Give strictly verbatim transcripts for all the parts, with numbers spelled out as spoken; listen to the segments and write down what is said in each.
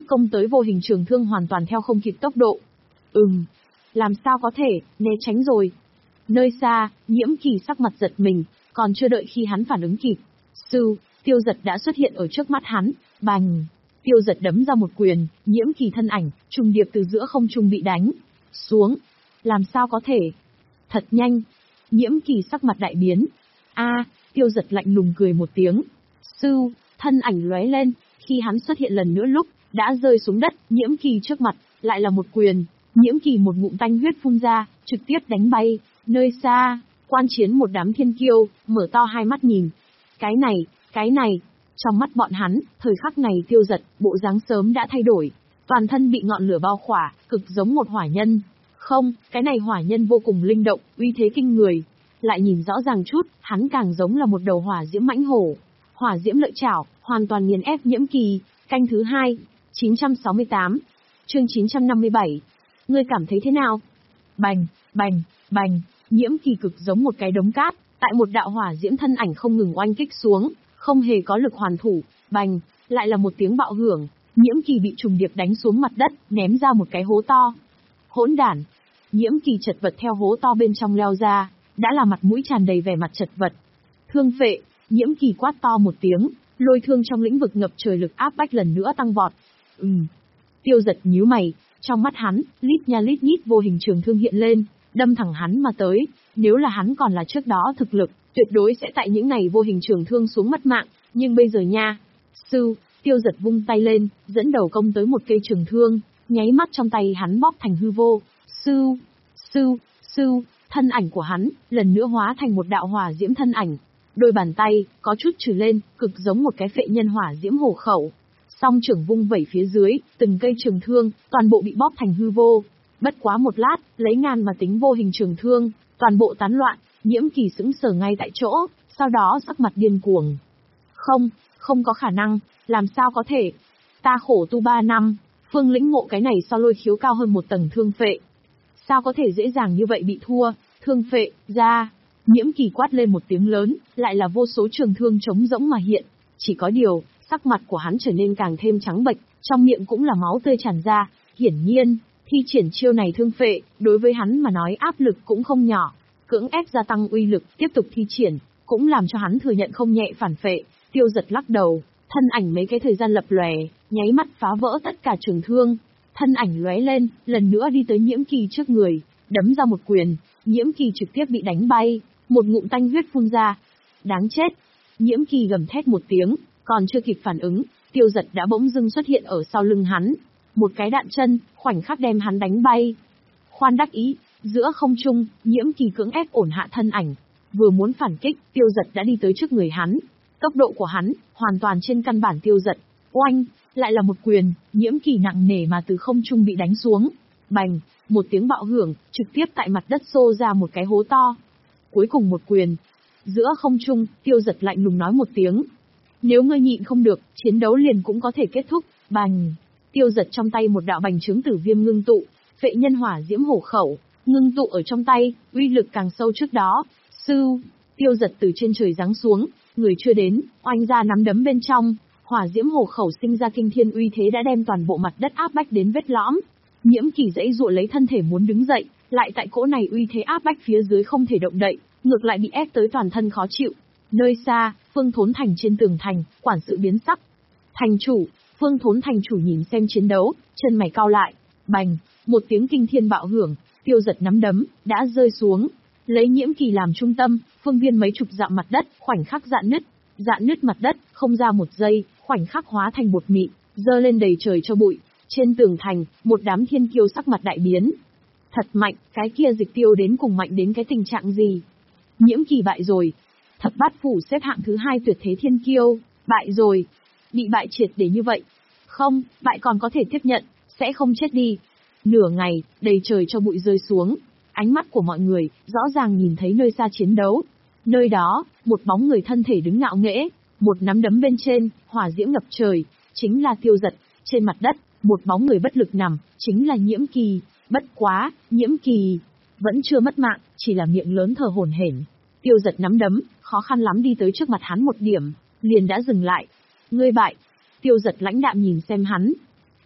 công tới vô hình trường thương hoàn toàn theo không kịp tốc độ. Ừm, làm sao có thể, né tránh rồi. Nơi xa, Nhiễm Kỳ sắc mặt giật mình, còn chưa đợi khi hắn phản ứng kịp. Sư, Tiêu Giật đã xuất hiện ở trước mắt hắn, bành. Tiêu Giật đấm ra một quyền, Nhiễm Kỳ thân ảnh, trùng điệp từ giữa không trung bị đánh xuống. Làm sao có thể? Thật nhanh. Nhiễm Kỳ sắc mặt đại biến. A, Tiêu Giật lạnh lùng cười một tiếng. Sư, thân ảnh lóe lên, khi hắn xuất hiện lần nữa lúc, đã rơi xuống đất, Nhiễm Kỳ trước mặt, lại là một quyền. Nhiễm Kỳ một ngụm tanh huyết phun ra, trực tiếp đánh bay. Nơi xa, quan chiến một đám thiên kiêu, mở to hai mắt nhìn. Cái này, cái này, trong mắt bọn hắn, thời khắc này Tiêu Giật, bộ dáng sớm đã thay đổi. Toàn thân bị ngọn lửa bao khỏa, cực giống một hỏa nhân. Không, cái này hỏa nhân vô cùng linh động, uy thế kinh người. Lại nhìn rõ ràng chút, hắn càng giống là một đầu hỏa diễm mãnh hổ. Hỏa diễm lợi chảo, hoàn toàn nghiền ép Nhiễm Kỳ. Canh thứ hai, chín trăm sáu mươi tám, chương chín trăm năm mươi bảy. Ngươi cảm thấy thế nào? Bành, bành, bành, Nhiễm Kỳ cực giống một cái đống cát, tại một đạo hỏa diễm thân ảnh không ngừng oanh kích xuống, không hề có lực hoàn thủ. Bành, lại là một tiếng bạo hưởng, Nhiễm Kỳ bị trùng điệp đánh xuống mặt đất, ném ra một cái hố to. Hỗn đản! Nhiễm Kỳ chật vật theo hố to bên trong leo ra, đã là mặt mũi tràn đầy vẻ mặt chật vật. Thương phệ, Nhiễm Kỳ quát to một tiếng, lôi thương trong lĩnh vực ngập trời lực áp bách lần nữa tăng vọt. Ừm. Tiêu Giật nhíu mày, trong mắt hắn, lít nha lít nhít vô hình trường thương hiện lên, đâm thẳng hắn mà tới. Nếu là hắn còn là trước đó thực lực, tuyệt đối sẽ tại những ngày vô hình trường thương xuống mất mạng, nhưng bây giờ nha. Sư, Tiêu Giật vung tay lên, dẫn đầu công tới một cây trường thương, nháy mắt trong tay hắn bóp thành hư vô. Sư, sư, sư, thân ảnh của hắn, lần nữa hóa thành một đạo hỏa diễm thân ảnh. Đôi bàn tay, có chút trừ lên, cực giống một cái phệ nhân hỏa diễm hổ khẩu. Song trưởng vung vẩy phía dưới, từng cây trường thương, toàn bộ bị bóp thành hư vô. Bất quá một lát, lấy ngàn mà tính vô hình trường thương, toàn bộ tán loạn, Nhiễm Kỳ sững sờ ngay tại chỗ, sau đó sắc mặt điên cuồng. Không, không có khả năng, làm sao có thể? Ta khổ tu ba năm, phương lĩnh ngộ cái này so lôi khiếu cao hơn một tầng thương phệ. Sao có thể dễ dàng như vậy bị thua, thương phệ, ra. Nhiễm Kỳ quát lên một tiếng lớn, lại là vô số trường thương trống rỗng mà hiện. Chỉ có điều, sắc mặt của hắn trở nên càng thêm trắng bệch, trong miệng cũng là máu tươi tràn ra. Hiển nhiên, thi triển chiêu này thương phệ, đối với hắn mà nói áp lực cũng không nhỏ. Cưỡng ép gia tăng uy lực, tiếp tục thi triển, cũng làm cho hắn thừa nhận không nhẹ phản phệ. Tiêu Giật lắc đầu, thân ảnh mấy cái thời gian lập lòe, nháy mắt phá vỡ tất cả trường thương. Thân ảnh lóe lên, lần nữa đi tới Nhiễm Kỳ trước người, đấm ra một quyền, Nhiễm Kỳ trực tiếp bị đánh bay, một ngụm tanh huyết phun ra. Đáng chết! Nhiễm Kỳ gầm thét một tiếng, còn chưa kịp phản ứng, Tiêu Giật đã bỗng dưng xuất hiện ở sau lưng hắn. Một cái đạn chân, khoảnh khắc đem hắn đánh bay. Khoan đắc ý, giữa không trung, Nhiễm Kỳ cưỡng ép ổn hạ thân ảnh. Vừa muốn phản kích, Tiêu Giật đã đi tới trước người hắn. Tốc độ của hắn, hoàn toàn trên căn bản Tiêu Giật. Oanh! Lại là một quyền, Nhiễm Kỳ nặng nề mà từ không trung bị đánh xuống. Bành! Một tiếng bạo hưởng, trực tiếp tại mặt đất xô ra một cái hố to. Cuối cùng một quyền. Giữa không trung, Tiêu Giật lạnh lùng nói một tiếng. Nếu ngươi nhịn không được, chiến đấu liền cũng có thể kết thúc. Bành! Tiêu Giật trong tay một đạo bành trướng tử viêm ngưng tụ, phệ nhân hỏa diễm hổ khẩu, ngưng tụ ở trong tay, uy lực càng sâu trước đó. Sư! Tiêu Giật từ trên trời giáng xuống, người chưa đến, oanh ra nắm đấm bên trong. Hỏa diễm hổ khẩu sinh ra kinh thiên uy thế đã đem toàn bộ mặt đất áp bách đến vết lõm. Nhiễm Kỳ dãy dụa lấy thân thể muốn đứng dậy, lại tại cỗ này uy thế áp bách phía dưới không thể động đậy, ngược lại bị ép tới toàn thân khó chịu. Nơi xa, Phương Thốn Thành trên tường thành, quản sự biến sắc. Thành chủ, Phương Thốn Thành chủ nhìn xem chiến đấu, chân mày cau lại. Bành, một tiếng kinh thiên bạo hưởng, Tiêu Giật nắm đấm đã rơi xuống, lấy Nhiễm Kỳ làm trung tâm, phương viên mấy chục dặm mặt đất, khoảnh khắc dạn nứt, dạn nứt mặt đất, không ra một giây, khoảnh khắc hóa thành bột mịn, dơ lên đầy trời cho bụi. Trên tường thành, một đám thiên kiêu sắc mặt đại biến. Thật mạnh, cái kia Dịch Tiêu đến cùng mạnh đến cái tình trạng gì? Nhiễm Kỳ bại rồi. Thập bát phủ xếp hạng thứ hai tuyệt thế thiên kiêu, bại rồi. Bị bại triệt để như vậy. Không, bại còn có thể tiếp nhận, sẽ không chết đi. Nửa ngày, đầy trời cho bụi rơi xuống. Ánh mắt của mọi người, rõ ràng nhìn thấy nơi xa chiến đấu. Nơi đó, một bóng người thân thể đứng ngạo nghễ, một nắm đấm bên trên, hỏa diễm ngập trời, chính là Tiêu Giật. Trên mặt đất, một bóng người bất lực nằm, chính là Nhiễm Kỳ. Bất quá, Nhiễm Kỳ vẫn chưa mất mạng, chỉ là miệng lớn thở hổn hển. Tiêu Giật nắm đấm, khó khăn lắm đi tới trước mặt hắn một điểm, liền đã dừng lại. Ngươi bại. Tiêu Giật lãnh đạm nhìn xem hắn.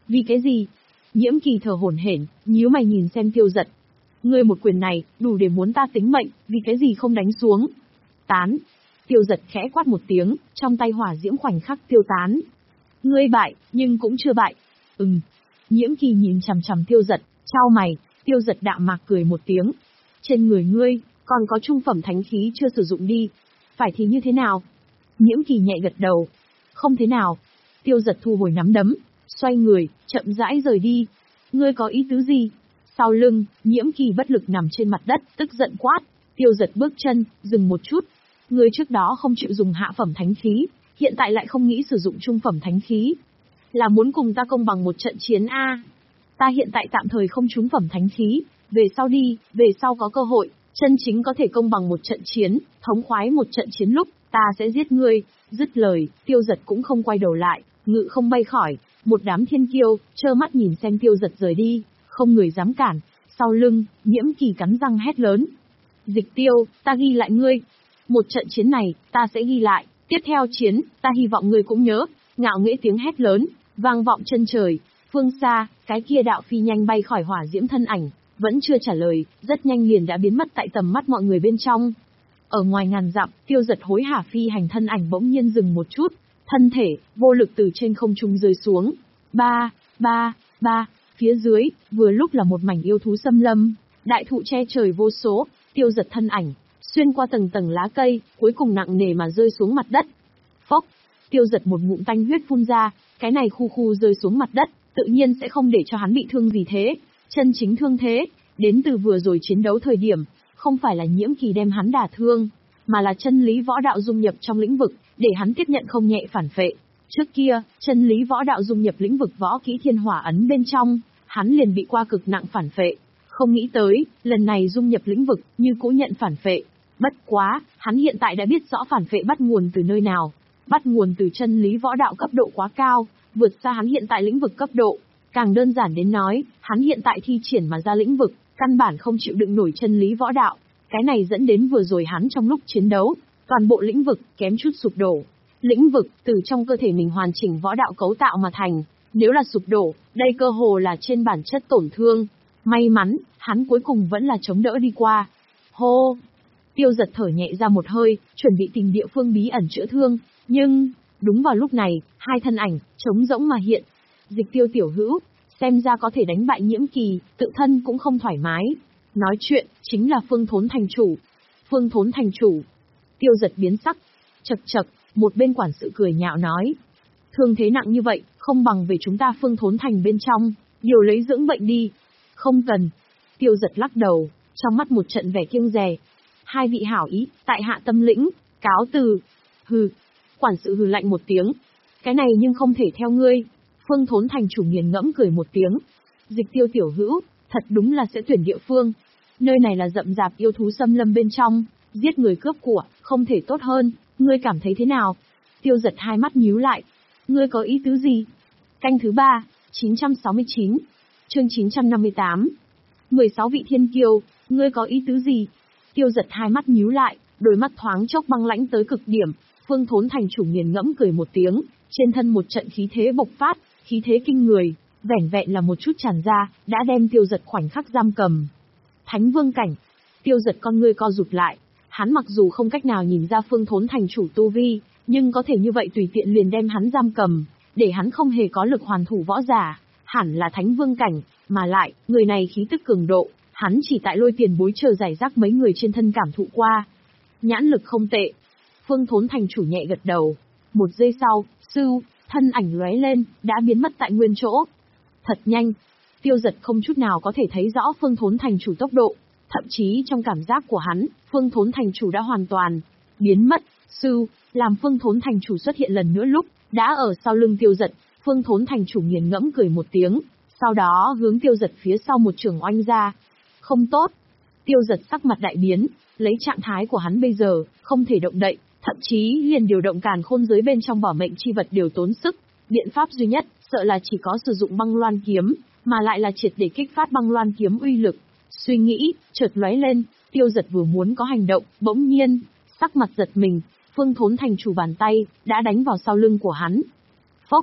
Vì cái gì? Nhiễm Kỳ thở hổn hển, nhíu mày nhìn xem Tiêu Dật. Ngươi một quyền này, đủ để muốn ta tính mệnh, vì cái gì không đánh xuống? Tán. Tiêu Dật khẽ quát một tiếng, trong tay hỏa diễm khoảnh khắc tiêu tán. Ngươi bại, nhưng cũng chưa bại. Ừm. Nhiễm Kỳ nhìn chằm chằm Tiêu Dật, chau mày. Tiêu Dật đạm mạc cười một tiếng. Trên người ngươi, còn có trung phẩm thánh khí chưa sử dụng đi. Phải thì như thế nào? Nhiễm Kỳ nhẹ gật đầu. Không thế nào. Tiêu Dật thu hồi nắm đấm, xoay người, chậm rãi rời đi. Ngươi có ý tứ gì? Sau lưng, Nhiễm Kỳ bất lực nằm trên mặt đất, tức giận quát. Tiêu Dật bước chân, dừng một chút. Ngươi trước đó không chịu dùng hạ phẩm thánh khí, hiện tại lại không nghĩ sử dụng trung phẩm thánh khí. Là muốn cùng ta công bằng một trận chiến a? Ta hiện tại tạm thời không trúng phẩm thánh khí, về sau đi, về sau có cơ hội, chân chính có thể công bằng một trận chiến, thống khoái một trận chiến lúc, ta sẽ giết ngươi. Dứt lời, Tiêu Dật cũng không quay đầu lại, ngự không bay khỏi. Một đám thiên kiêu, trơ mắt nhìn xem Tiêu Dật rời đi, không người dám cản. Sau lưng, Nhiễm Kỳ cắn răng hét lớn. Dịch Tiêu, ta ghi lại ngươi. Một trận chiến này, ta sẽ ghi lại. Tiếp theo chiến, ta hy vọng ngươi cũng nhớ. Ngạo nghễ tiếng hét lớn, vang vọng chân trời. Phương xa, cái kia đạo phi nhanh bay khỏi hỏa diễm thân ảnh, vẫn chưa trả lời, rất nhanh liền đã biến mất tại tầm mắt mọi người bên trong. Ở ngoài ngàn dặm, Tiêu Dật hối hả phi hành thân ảnh bỗng nhiên dừng một chút, thân thể, vô lực từ trên không trung rơi xuống. Ba, ba, ba, phía dưới, vừa lúc là một mảnh yêu thú xâm lâm, đại thụ che trời vô số, Tiêu Dật thân ảnh, xuyên qua tầng tầng lá cây, cuối cùng nặng nề mà rơi xuống mặt đất. Phốc, Tiêu Dật một ngụm tanh huyết phun ra, cái này khu khu rơi xuống mặt đất, tự nhiên sẽ không để cho hắn bị thương gì thế. Chân chính thương thế, đến từ vừa rồi chiến đấu thời điểm, không phải là Nhiễm Kỳ đem hắn đả thương, mà là chân lý võ đạo dung nhập trong lĩnh vực, để hắn tiếp nhận không nhẹ phản phệ. Trước kia, chân lý võ đạo dung nhập lĩnh vực võ kỹ thiên hỏa ấn bên trong, hắn liền bị qua cực nặng phản phệ. Không nghĩ tới, lần này dung nhập lĩnh vực, như cũ nhận phản phệ. Bất quá, hắn hiện tại đã biết rõ phản phệ bắt nguồn từ nơi nào. Bắt nguồn từ chân lý võ đạo cấp độ quá cao, vượt xa hắn hiện tại lĩnh vực cấp độ. Càng đơn giản đến nói, hắn hiện tại thi triển mà ra lĩnh vực, căn bản không chịu đựng nổi chân lý võ đạo. Cái này dẫn đến vừa rồi hắn trong lúc chiến đấu, toàn bộ lĩnh vực kém chút sụp đổ. Lĩnh vực từ trong cơ thể mình hoàn chỉnh võ đạo cấu tạo mà thành, nếu là sụp đổ, đây cơ hồ là trên bản chất tổn thương. May mắn, hắn cuối cùng vẫn là chống đỡ đi qua. Hô! Tiêu Dật thở nhẹ ra một hơi, chuẩn bị tìm địa phương bí ẩn chữa thương, nhưng, đúng vào lúc này, hai thân ảnh, trống rỗng mà hiện. Dịch Tiêu tiểu hữu, xem ra có thể đánh bại Nhiễm Kỳ, tự thân cũng không thoải mái. Nói chuyện, chính là Phương Thốn thành chủ. Phương Thốn thành chủ. Tiêu Dật biến sắc. Chậc chậc, một bên quản sự cười nhạo nói. Thương thế nặng như vậy, không bằng về chúng ta Phương Thốn thành bên trong, điều lấy dưỡng bệnh đi. Không cần. Tiêu Dật lắc đầu, trong mắt một trận vẻ kiêng dè. Hai vị hảo ý, tại hạ tâm lĩnh, cáo từ. Hừ. Quản sự hừ lạnh một tiếng. Cái này nhưng không thể theo ngươi. Phương Thốn thành chủ nghiền ngẫm cười một tiếng. Dịch Tiêu tiểu hữu, thật đúng là sẽ tuyển địa phương. Nơi này là rậm rạp yêu thú xâm lâm bên trong, giết người cướp của, không thể tốt hơn, ngươi cảm thấy thế nào? Tiêu Dật hai mắt nhíu lại. Ngươi có ý tứ gì? Canh thứ ba, chín trăm sáu mươi chín, chương chín trăm năm mươi tám. mười sáu vị thiên kiêu, ngươi có ý tứ gì? Tiêu Dật hai mắt nhíu lại, đôi mắt thoáng chốc băng lãnh tới cực điểm. Phương Thốn thành chủ nghiền ngẫm cười một tiếng, trên thân một trận khí thế bộc phát, khí thế kinh người, vẻn vẹn là một chút tràn ra, đã đem Tiêu Dật khoảnh khắc giam cầm. Thánh vương cảnh. Tiêu Dật con ngươi co rụt lại, hắn mặc dù không cách nào nhìn ra Phương Thốn thành chủ tu vi, nhưng có thể như vậy tùy tiện liền đem hắn giam cầm, để hắn không hề có lực hoàn thủ võ giả, hẳn là thánh vương cảnh, mà lại, người này khí tức cường độ, hắn chỉ tại lôi tiền bối chờ giải rác mấy người trên thân cảm thụ qua. Nhãn lực không tệ. Phương Thốn thành chủ nhẹ gật đầu. Một giây sau, sưu, thân ảnh lóe lên, đã biến mất tại nguyên chỗ. Thật nhanh. Tiêu Dật không chút nào có thể thấy rõ Phương Thốn thành chủ tốc độ, thậm chí trong cảm giác của hắn, Phương Thốn thành chủ đã hoàn toàn biến mất. Sưu, làm Phương Thốn thành chủ xuất hiện lần nữa lúc, đã ở sau lưng Tiêu Dật. Phương Thốn thành chủ nghiền ngẫm cười một tiếng, sau đó hướng Tiêu Dật phía sau một trường oanh ra. Không tốt. Tiêu Dật sắc mặt đại biến, lấy trạng thái của hắn bây giờ, không thể động đậy, thậm chí liền điều động càn khôn giới bên trong bảo mệnh chi vật đều tốn sức. Biện pháp duy nhất, sợ là chỉ có sử dụng băng loan kiếm, mà lại là triệt để kích phát băng loan kiếm uy lực. Suy nghĩ, chợt lóe lên, Tiêu Dật vừa muốn có hành động, bỗng nhiên, sắc mặt giật mình, Phương Thốn thành chủ bàn tay, đã đánh vào sau lưng của hắn. Phốc,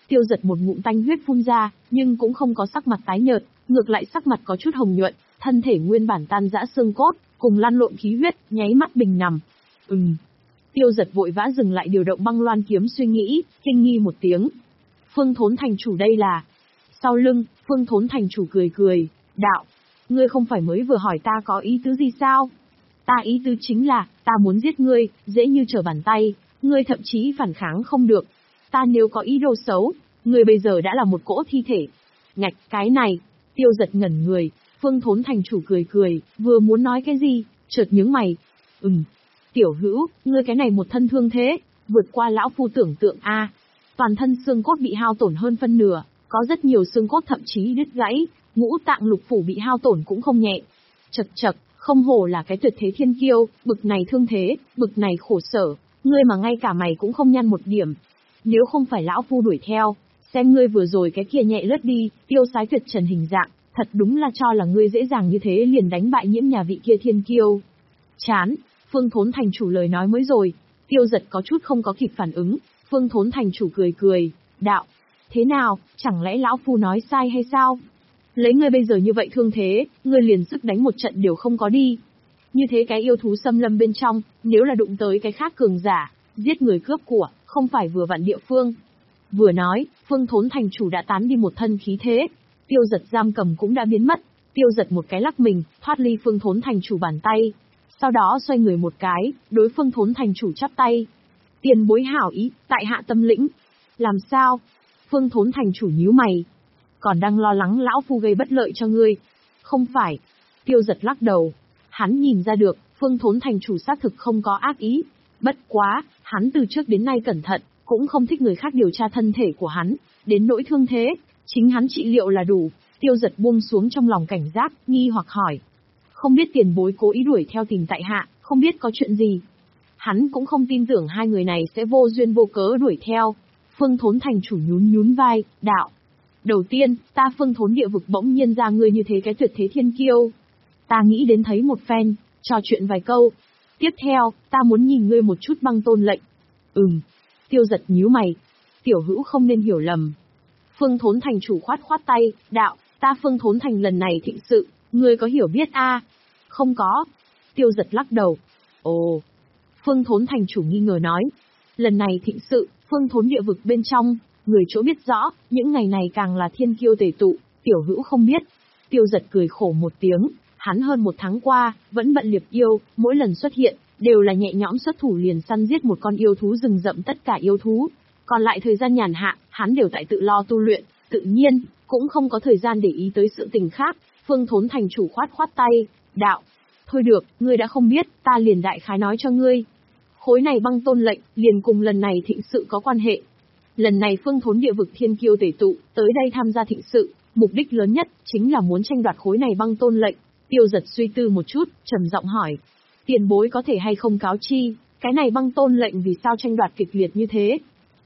Tiêu Giật một ngụm tanh huyết phun ra, nhưng cũng không có sắc mặt tái nhợt, ngược lại sắc mặt có chút hồng nhuận, thân thể nguyên bản tan rã xương cốt, cùng lăn lộn khí huyết, nháy mắt bình nằm. Ừm. Tiêu Giật vội vã dừng lại điều động băng loan kiếm suy nghĩ, kinh nghi một tiếng. Phương Thốn thành chủ đây là... Sau lưng, Phương Thốn thành chủ cười cười, đạo, ngươi không phải mới vừa hỏi ta có ý tứ gì sao? Ta ý tứ chính là, ta muốn giết ngươi, dễ như trở bàn tay, ngươi thậm chí phản kháng không được. Ta nếu có ý đồ xấu, ngươi bây giờ đã là một cỗ thi thể. Ngạch, cái này, Tiêu Giật ngẩn người, Phương Thốn thành chủ cười cười, vừa muốn nói cái gì, chợt nhướng mày. Ừm, tiểu hữu, ngươi cái này một thân thương thế, vượt qua lão phu tưởng tượng a. Toàn thân xương cốt bị hao tổn hơn phân nửa, có rất nhiều xương cốt thậm chí đứt gãy, ngũ tạng lục phủ bị hao tổn cũng không nhẹ. Chật chật, không hổ là cái tuyệt thế thiên kiêu, bực này thương thế, bực này khổ sở, ngươi mà ngay cả mày cũng không nhăn một điểm. Nếu không phải lão phu đuổi theo, xem ngươi vừa rồi cái kia nhẹ lướt đi, tiêu sái tuyệt trần hình dạng, thật đúng là cho là ngươi dễ dàng như thế liền đánh bại Nhiễm nhà vị kia thiên kiêu. Chán, Phương Thốn thành chủ lời nói mới rồi, Tiêu Giật có chút không có kịp phản ứng, Phương Thốn thành chủ cười cười, đạo, thế nào, chẳng lẽ lão phu nói sai hay sao? Lấy ngươi bây giờ như vậy thương thế, ngươi liền sức đánh một trận đều không có đi. Như thế cái yêu thú xâm lâm bên trong, nếu là đụng tới cái khác cường giả, giết người cướp của, không phải vừa vặn địa phương. Vừa nói, Phương Thốn thành chủ đã tán đi một thân khí thế, Tiêu Giật giam cầm cũng đã biến mất, Tiêu Giật một cái lắc mình, thoát ly Phương Thốn thành chủ bàn tay. Sau đó xoay người một cái, đối Phương Thốn thành chủ chắp tay. Tiền bối hảo ý, tại hạ tâm lĩnh. Làm sao? Phương Thốn thành chủ nhíu mày. Còn đang lo lắng lão phu gây bất lợi cho ngươi. Không phải. Tiêu Giật lắc đầu. Hắn nhìn ra được, Phương Thốn thành chủ xác thực không có ác ý. Bất quá, hắn từ trước đến nay cẩn thận, cũng không thích người khác điều tra thân thể của hắn, đến nỗi thương thế, chính hắn trị liệu là đủ. Tiêu Giật buông xuống trong lòng cảnh giác, nghi hoặc hỏi. Không biết tiền bối cố ý đuổi theo tìm tại hạ, không biết có chuyện gì. Hắn cũng không tin tưởng hai người này sẽ vô duyên vô cớ đuổi theo. Phương Thốn thành chủ nhún nhún vai, đạo. Đầu tiên, ta Phương Thốn địa vực bỗng nhiên ra người như thế cái tuyệt thế thiên kiêu. Ta nghĩ đến thấy một phen, trò chuyện vài câu. Tiếp theo, ta muốn nhìn ngươi một chút băng tôn lệnh. Ừm. Tiêu Giật nhíu mày. Tiểu hữu không nên hiểu lầm. Phương Thốn thành chủ khoát khoát tay, đạo, ta Phương Thốn thành lần này thịnh sự, ngươi có hiểu biết a? À? Không có. Tiêu Giật lắc đầu. Ồ. Phương Thốn thành chủ nghi ngờ nói. Lần này thịnh sự, Phương Thốn địa vực bên trong, người chỗ biết rõ, những ngày này càng là thiên kiêu tề tụ, tiểu hữu không biết. Tiêu Giật cười khổ một tiếng, hắn hơn một tháng qua, vẫn bận liệp yêu, mỗi lần xuất hiện, đều là nhẹ nhõm xuất thủ liền săn giết một con yêu thú rừng rậm tất cả yêu thú. Còn lại thời gian nhàn hạ, hắn đều tại tự lo tu luyện, tự nhiên, cũng không có thời gian để ý tới sự tình khác. Phương Thốn thành chủ khoát khoát tay, đạo. Thôi được, ngươi đã không biết, ta liền đại khái nói cho ngươi. Khối này băng tôn lệnh, liền cùng lần này thịnh sự có quan hệ. Lần này Phương Thốn địa vực thiên kiêu tể tụ, tới đây tham gia thịnh sự, mục đích lớn nhất, chính là muốn tranh đoạt khối này băng tôn lệnh. Tiêu Giật suy tư một chút, trầm giọng hỏi. Tiền bối có thể hay không cáo chi, cái này băng tôn lệnh vì sao tranh đoạt kịch liệt như thế?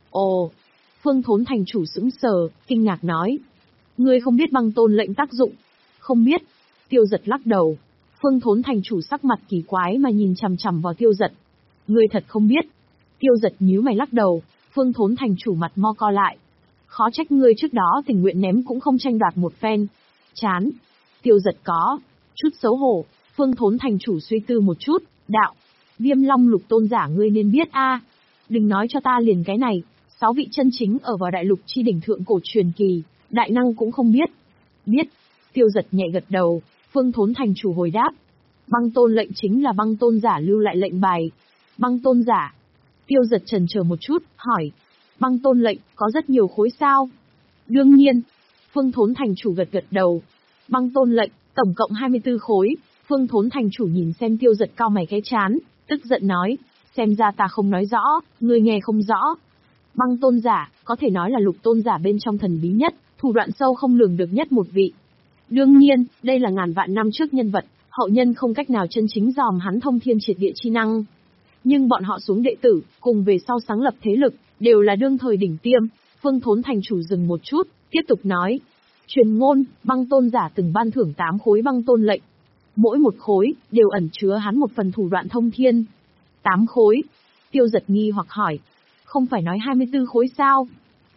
Ồ, Phương Thốn thành chủ sững sờ, kinh ngạc nói. Ngươi không biết băng tôn lệnh tác dụng? Không biết. Tiêu Giật lắc đầu. Phương Thốn thành chủ sắc mặt kỳ quái mà nhìn chằm chằm vào Tiêu Giật. Ngươi thật không biết. Tiêu Giật nhíu mày lắc đầu, Phương Thốn thành chủ mặt mo co lại. Khó trách ngươi trước đó tình nguyện ném cũng không tranh đoạt một phen. Chán. Tiêu Giật có chút xấu hổ, Phương Thốn thành chủ suy tư một chút, đạo. Viêm Long lục tôn giả ngươi nên biết a. À. Đừng nói cho ta liền cái này, sáu vị chân chính ở vào đại lục chi đỉnh thượng cổ truyền kỳ, đại năng cũng không biết. Biết. Tiêu Giật nhẹ gật đầu, Phương Thốn thành chủ hồi đáp. Băng tôn lệnh chính là băng tôn giả lưu lại lệnh bài. Băng tôn giả. Tiêu Giật chần chờ một chút, hỏi. Băng tôn lệnh, có rất nhiều khối sao? Đương nhiên. Phương Thốn thành chủ gật gật đầu. Băng tôn lệnh, tổng cộng hai mươi tư khối. Phương Thốn thành chủ nhìn xem Tiêu Giật cao mày cái chán, tức giận nói. Xem ra ta không nói rõ, ngươi nghe không rõ. Băng tôn giả, có thể nói là lục tôn giả bên trong thần bí nhất, thủ đoạn sâu không lường được nhất một vị. Đương nhiên, đây là ngàn vạn năm trước nhân vật, hậu nhân không cách nào chân chính dòm hắn thông thiên triệt địa chi năng. Nhưng bọn họ xuống đệ tử, cùng về sau sáng lập thế lực, đều là đương thời đỉnh tiêm. Phương Thốn thành chủ dừng một chút, tiếp tục nói. Truyền ngôn, băng tôn giả từng ban thưởng tám khối băng tôn lệnh. Mỗi một khối, đều ẩn chứa hắn một phần thủ đoạn thông thiên. Tám khối. Tiêu Giật nghi hoặc hỏi. Không phải nói hai mươi tư khối sao?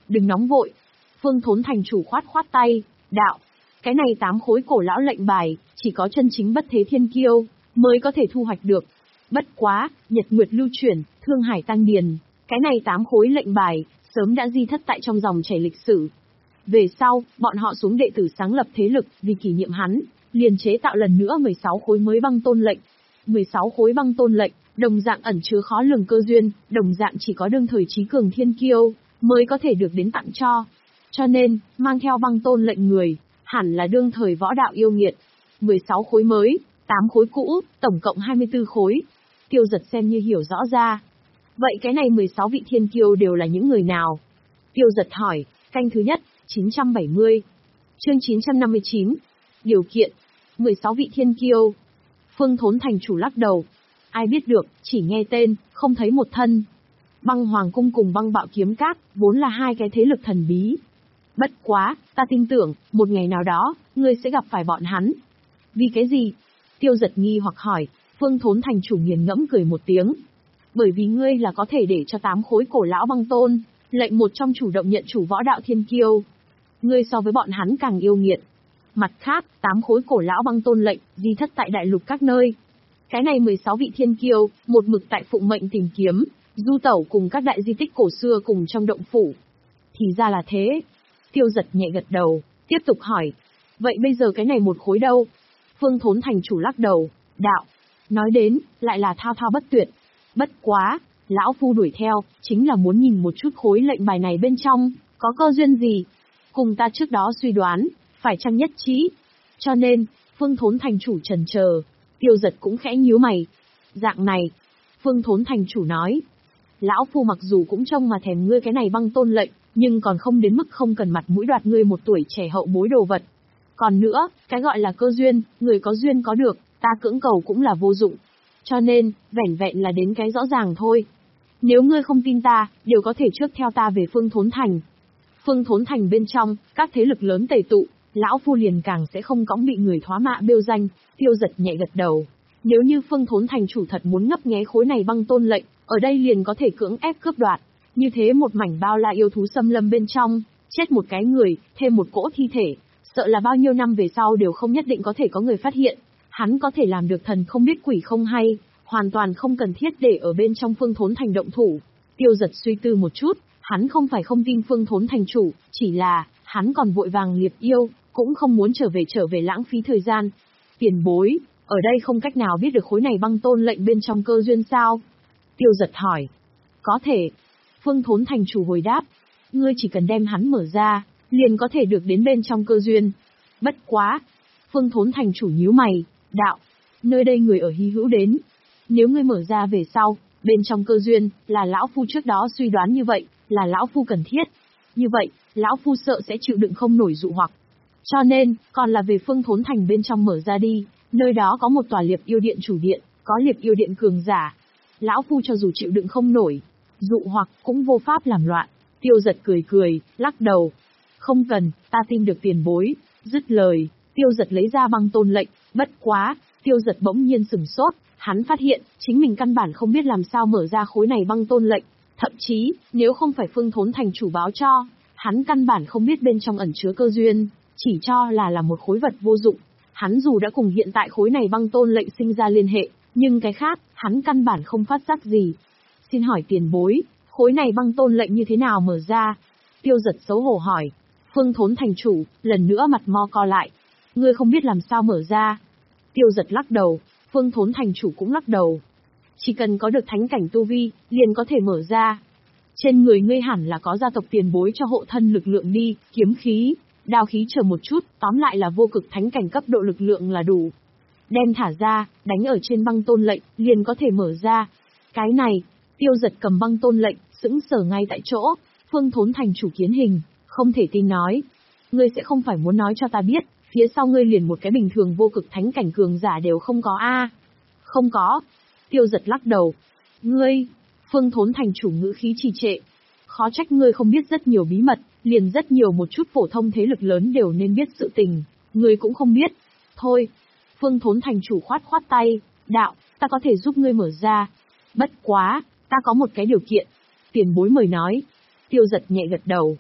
đừng nóng vội. Phương Thốn thành chủ khoát khoát tay, đạo, cái này tám khối cổ lão lệnh bài, chỉ có chân chính bất thế thiên kiêu, mới có thể thu hoạch được. Bất quá, nhật nguyệt lưu chuyển, thương hải tăng điền, cái này tám khối lệnh bài, sớm đã di thất tại trong dòng chảy lịch sử. Về sau, bọn họ xuống đệ tử sáng lập thế lực, vì kỷ niệm hắn, liền chế tạo lần nữa mười sáu khối mới băng tôn lệnh. mười sáu khối băng tôn lệnh, đồng dạng ẩn chứa khó lường cơ duyên, đồng dạng chỉ có đương thời trí cường thiên kiêu, mới có thể được đến tặng cho. Cho nên, mang theo băng tôn lệnh người, hẳn là đương thời võ đạo yêu nghiệt. mười sáu khối mới, tám khối cũ, tổng cộng hai mươi tư khối. Tiêu Giật xem như hiểu rõ ra. Vậy cái này mười sáu vị thiên kiêu đều là những người nào? Tiêu Giật hỏi, canh thứ nhất, chín trăm bảy mươi. Chương chín trăm năm mươi chín. Điều kiện. mười sáu vị thiên kiêu. Phương Thốn thành chủ lắc đầu. Ai biết được, chỉ nghe tên, không thấy một thân. Băng Hoàng Cung cùng Băng Bạo Kiếm Các, vốn là hai cái thế lực thần bí. Bất quá, ta tin tưởng, một ngày nào đó, ngươi sẽ gặp phải bọn hắn. Vì cái gì? Tiêu Giật nghi hoặc hỏi. Phương Thốn thành chủ nghiền ngẫm cười một tiếng. Bởi vì ngươi là có thể để cho tám khối cổ lão băng tôn, lệnh một trong chủ động nhận chủ võ đạo thiên kiêu. Ngươi so với bọn hắn càng yêu nghiệt. Mặt khác, tám khối cổ lão băng tôn lệnh, di thất tại đại lục các nơi. Cái này mười sáu vị thiên kiêu, một mực tại phụng mệnh tìm kiếm, du tẩu cùng các đại di tích cổ xưa cùng trong động phủ. Thì ra là thế. Tiêu Giật nhẹ gật đầu, tiếp tục hỏi. Vậy bây giờ cái này một khối đâu? Phương Thốn thành chủ lắc đầu, đạo. Nói đến, lại là thao thao bất tuyệt. Bất quá, lão phu đuổi theo, chính là muốn nhìn một chút khối lệnh bài này bên trong, có cơ duyên gì. Cùng ta trước đó suy đoán, phải chăng nhất trí. Cho nên, Phương Thốn thành chủ chần chờ. Tiêu Giật cũng khẽ nhíu mày. Dạng này, Phương Thốn thành chủ nói. Lão phu mặc dù cũng trông mà thèm ngươi cái này băng tôn lệnh, nhưng còn không đến mức không cần mặt mũi đoạt ngươi một tuổi trẻ hậu bối đồ vật. Còn nữa, cái gọi là cơ duyên, người có duyên có được, ta cưỡng cầu cũng là vô dụng. Cho nên, vẻn vẹn là đến cái rõ ràng thôi. Nếu ngươi không tin ta, đều có thể trước theo ta về Phương Thốn Thành. Phương Thốn Thành bên trong, các thế lực lớn tề tụ, lão phu liền càng sẽ không cõng bị người thoá mạ bêu danh. Tiêu Giật nhẹ gật đầu. Nếu như Phương Thốn Thành chủ thật muốn ngấp nghé khối này băng tôn lệnh, ở đây liền có thể cưỡng ép cướp đoạt. Như thế một mảnh bao la yêu thú xâm lâm bên trong, chết một cái người, thêm một cỗ thi thể, sợ là bao nhiêu năm về sau đều không nhất định có thể có người phát hiện. Hắn có thể làm được thần không biết quỷ không hay, hoàn toàn không cần thiết để ở bên trong Phương Thốn Thành động thủ. Tiêu Giật suy tư một chút, hắn không phải không tin Phương Thốn Thành chủ, chỉ là, hắn còn vội vàng liệp yêu, cũng không muốn trở về trở về lãng phí thời gian. Tiền bối, ở đây không cách nào biết được khối này băng tôn lệnh bên trong cơ duyên sao? Tiêu Giật hỏi. Có thể. Phương Thốn thành chủ hồi đáp. Ngươi chỉ cần đem hắn mở ra, liền có thể được đến bên trong cơ duyên. Bất quá. Phương Thốn thành chủ nhíu mày, đạo. Nơi đây người ở hy hữu đến. Nếu ngươi mở ra về sau, bên trong cơ duyên, là lão phu trước đó suy đoán như vậy, là lão phu cần thiết. Như vậy, lão phu sợ sẽ chịu đựng không nổi dụ hoặc. Cho nên, còn là về Phương Thốn thành bên trong mở ra đi, nơi đó có một tòa liệp yêu điện chủ điện, có liệp yêu điện cường giả. Lão phu cho dù chịu đựng không nổi, dụ hoặc cũng vô pháp làm loạn. Tiêu Giật cười cười, lắc đầu. Không cần, ta tin được tiền bối. Dứt lời, Tiêu Giật lấy ra băng tôn lệnh, bất quá, Tiêu Giật bỗng nhiên sửng sốt, hắn phát hiện, chính mình căn bản không biết làm sao mở ra khối này băng tôn lệnh. Thậm chí, nếu không phải Phương Thốn thành chủ báo cho, hắn căn bản không biết bên trong ẩn chứa cơ duyên, chỉ cho là là một khối vật vô dụng. Hắn dù đã cùng hiện tại khối này băng tôn lệnh sinh ra liên hệ, nhưng cái khác, hắn căn bản không phát giác gì. Xin hỏi tiền bối, khối này băng tôn lệnh như thế nào mở ra? Tiêu Giật xấu hổ hỏi. Phương Thốn thành chủ, lần nữa mặt mo co lại. Ngươi không biết làm sao mở ra. Tiêu Giật lắc đầu, Phương Thốn thành chủ cũng lắc đầu. Chỉ cần có được thánh cảnh tu vi, liền có thể mở ra. Trên người ngươi hẳn là có gia tộc tiền bối cho hộ thân lực lượng đi, kiếm khí, đao khí chờ một chút, tóm lại là vô cực thánh cảnh cấp độ lực lượng là đủ. Đem thả ra, đánh ở trên băng tôn lệnh, liền có thể mở ra. Cái này, Tiêu Giật cầm băng tôn lệnh, sững sờ ngay tại chỗ. Phương Thốn thành chủ kiến hình, không thể tin nói. Ngươi sẽ không phải muốn nói cho ta biết, phía sau ngươi liền một cái bình thường vô cực thánh cảnh cường giả đều không có a? Không có. Tiêu Giật lắc đầu. Ngươi, Phương Thốn thành chủ ngữ khí trì trệ. Khó trách ngươi không biết rất nhiều bí mật, liền rất nhiều một chút phổ thông thế lực lớn đều nên biết sự tình, ngươi cũng không biết. Thôi. Phương Thốn thành chủ khoát khoát tay, đạo, ta có thể giúp ngươi mở ra. Bất quá, ta có một cái điều kiện. Tiền bối mời nói. Tiêu Giật nhẹ gật đầu.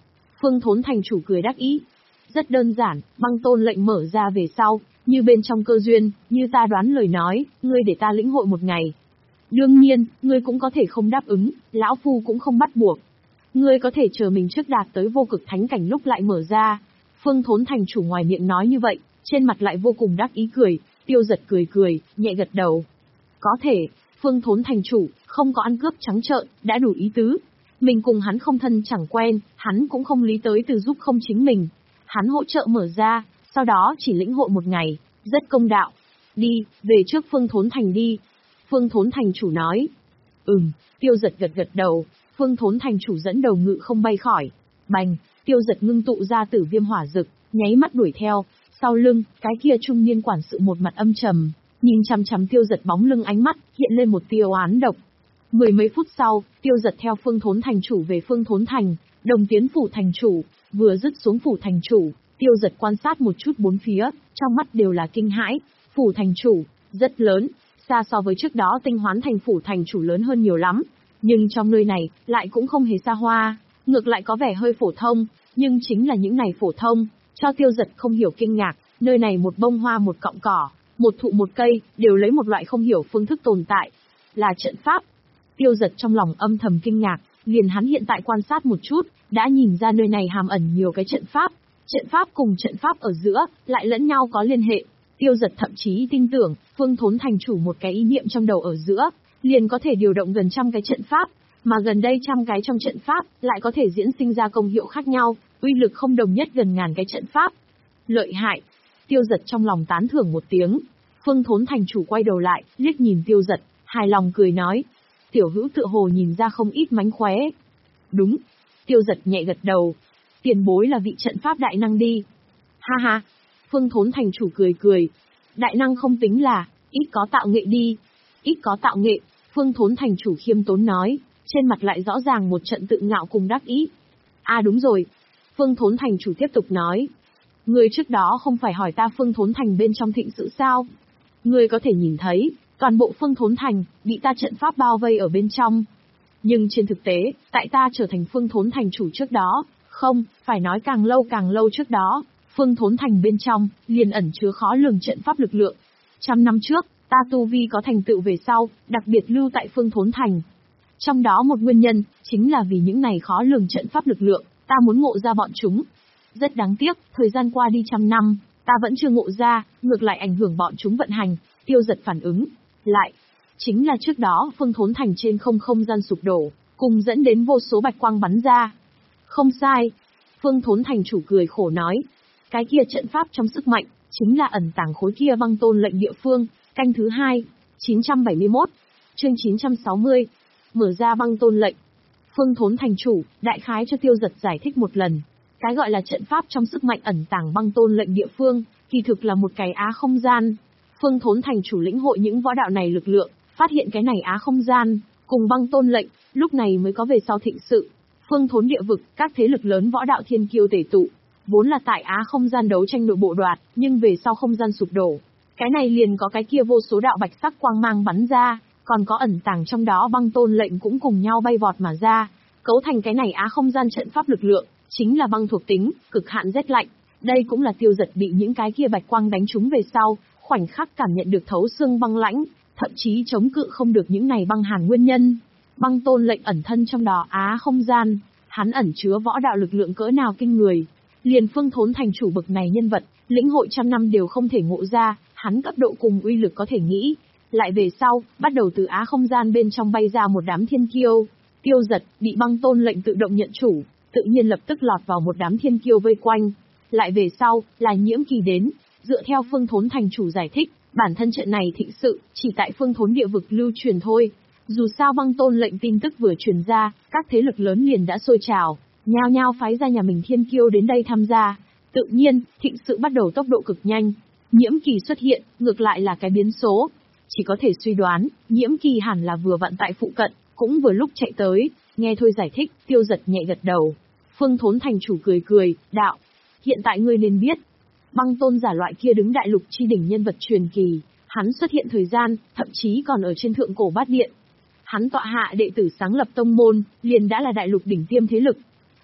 Phương Thốn thành chủ cười đắc ý. Rất đơn giản, băng tôn lệnh mở ra về sau, như bên trong cơ duyên, như ta đoán lời nói, ngươi để ta lĩnh hội một ngày. Đương nhiên, ngươi cũng có thể không đáp ứng, lão phu cũng không bắt buộc. Ngươi có thể chờ mình trước đạt tới vô cực thánh cảnh lúc lại mở ra. Phương Thốn thành chủ ngoài miệng nói như vậy, trên mặt lại vô cùng đắc ý cười. Tiêu Giật cười cười, nhẹ gật đầu. Có thể, Phương Thốn thành chủ, không có ăn cướp trắng trợn, đã đủ ý tứ. Mình cùng hắn không thân chẳng quen, hắn cũng không lý tới từ giúp không chính mình. Hắn hỗ trợ mở ra, sau đó chỉ lĩnh hội một ngày, rất công đạo. Đi, về trước Phương Thốn thành đi. Phương Thốn thành chủ nói. Ừm, Tiêu Giật gật gật đầu. Phương Thốn thành chủ dẫn đầu ngự không bay khỏi. Bành, Tiêu Giật ngưng tụ ra tử viêm hỏa dực, nháy mắt đuổi theo. Sau lưng, cái kia trung niên quản sự một mặt âm trầm, nhìn chằm chằm Tiêu Giật bóng lưng, ánh mắt hiện lên một tia oán độc. Mười mấy phút sau, Tiêu Giật theo Phương Thốn thành chủ về Phương Thốn thành, đồng tiến phủ thành chủ. Vừa dứt xuống phủ thành chủ, Tiêu Giật quan sát một chút bốn phía, trong mắt đều là kinh hãi. Phủ thành chủ rất lớn, xa so với trước đó Tinh Hoán thành phủ thành chủ lớn hơn nhiều lắm. Nhưng trong nơi này, lại cũng không hề xa hoa, ngược lại có vẻ hơi phổ thông, nhưng chính là những này phổ thông, cho Tiêu Giật không hiểu kinh ngạc, nơi này một bông hoa một cọng cỏ, một thụ một cây, đều lấy một loại không hiểu phương thức tồn tại. Là trận pháp. Tiêu Giật trong lòng âm thầm kinh ngạc, liền hắn hiện tại quan sát một chút, đã nhìn ra nơi này hàm ẩn nhiều cái trận pháp. Trận pháp cùng trận pháp ở giữa, lại lẫn nhau có liên hệ. Tiêu Giật thậm chí tin tưởng, Phương Thốn thành chủ một cái ý niệm trong đầu ở giữa, liền có thể điều động gần trăm cái trận pháp, mà gần đây trăm cái trong trận pháp, lại có thể diễn sinh ra công hiệu khác nhau, uy lực không đồng nhất gần ngàn cái trận pháp. Lợi hại. Tiêu Giật trong lòng tán thưởng một tiếng. Phương Thốn thành chủ quay đầu lại, liếc nhìn Tiêu Giật, hài lòng cười nói. Tiểu hữu tựa hồ nhìn ra không ít mánh khóe. Đúng. Tiêu Giật nhẹ gật đầu. Tiền bối là vị trận pháp đại năng đi. Ha ha. Phương Thốn thành chủ cười cười. Đại năng không tính là, ít có tạo nghệ đi. Ít có tạo nghệ, Phương Thốn thành chủ khiêm tốn nói, trên mặt lại rõ ràng một trận tự ngạo cùng đắc ý. À đúng rồi. Phương Thốn thành chủ tiếp tục nói. Người trước đó không phải hỏi ta Phương Thốn thành bên trong thịnh sự sao? Người có thể nhìn thấy, toàn bộ Phương Thốn thành, bị ta trận pháp bao vây ở bên trong. Nhưng trên thực tế, tại ta trở thành Phương Thốn thành chủ trước đó, không, phải nói càng lâu càng lâu trước đó, Phương Thốn thành bên trong, liền ẩn chứa khó lường trận pháp lực lượng. Trăm năm trước, ta tu vi có thành tựu về sau, đặc biệt lưu tại Phương Thốn thành. Trong đó một nguyên nhân, chính là vì những này khó lường trận pháp lực lượng, ta muốn ngộ ra bọn chúng. Rất đáng tiếc, thời gian qua đi trăm năm, ta vẫn chưa ngộ ra, ngược lại ảnh hưởng bọn chúng vận hành. Tiêu Giật phản ứng lại, chính là trước đó Phương Thốn thành trên không không gian sụp đổ, cùng dẫn đến vô số bạch quang bắn ra. Không sai. Phương Thốn thành chủ cười khổ nói, cái kia trận pháp trong sức mạnh, chính là ẩn tàng khối kia băng tôn lệnh địa phương. Canh thứ hai, chín trăm bảy mươi mốt, chương chín trăm sáu mươi, mở ra băng tôn lệnh. Phương Thốn thành chủ, đại khái cho Tiêu Giật giải thích một lần. Cái gọi là trận pháp trong sức mạnh ẩn tàng băng tôn lệnh địa phương, kỳ thực là một cái á không gian. Phương Thốn thành chủ lĩnh hội những võ đạo này lực lượng, phát hiện cái này á không gian, cùng băng tôn lệnh, lúc này mới có về sau thịnh sự. Phương Thốn địa vực, các thế lực lớn võ đạo thiên kiêu tề tụ, vốn là tại á không gian đấu tranh nội bộ đoạt, nhưng về sau không gian sụp đổ. Cái này liền có cái kia vô số đạo bạch sắc quang mang bắn ra, còn có ẩn tàng trong đó băng tôn lệnh cũng cùng nhau bay vọt mà ra, cấu thành cái này á không gian trận pháp lực lượng, chính là băng thuộc tính, cực hạn rét lạnh. Đây cũng là Tiêu Giật bị những cái kia bạch quang đánh trúng về sau, khoảnh khắc cảm nhận được thấu xương băng lãnh, thậm chí chống cự không được những này băng hàn nguyên nhân. Băng tôn lệnh ẩn thân trong đó á không gian, hắn ẩn chứa võ đạo lực lượng cỡ nào kinh người. Liền Phương Thốn thành chủ bực này nhân vật, lĩnh hội trăm năm đều không thể ngộ ra, hắn cấp độ cùng uy lực có thể nghĩ. Lại về sau, bắt đầu từ á không gian bên trong bay ra một đám thiên kiêu. Tiêu Giật bị băng tôn lệnh tự động nhận chủ, tự nhiên lập tức lọt vào một đám thiên kiêu vây quanh. Lại về sau, là Nhiễm Kỳ đến, dựa theo Phương Thốn thành chủ giải thích, bản thân trận này thịnh sự, chỉ tại Phương Thốn địa vực lưu truyền thôi. Dù sao băng tôn lệnh tin tức vừa truyền ra, các thế lực lớn liền đã sôi trào, nhao nhao phái ra nhà mình thiên kiêu đến đây tham gia. Tự nhiên, thịnh sự bắt đầu tốc độ cực nhanh. Nhiễm Kỳ xuất hiện, ngược lại là cái biến số. Chỉ có thể suy đoán, Nhiễm Kỳ hẳn là vừa vặn tại phụ cận, cũng vừa lúc chạy tới. Nghe thôi giải thích, Tiêu Giật nhẹ gật đầu. Phương Thốn thành chủ cười cười, đạo, hiện tại ngươi nên biết, băng tôn giả loại kia đứng đại lục chi đỉnh nhân vật truyền kỳ, hắn xuất hiện thời gian, thậm chí còn ở trên thượng cổ bát điện. Hắn tọa hạ đệ tử sáng lập tông môn, liền đã là đại lục đỉnh tiêm thế lực.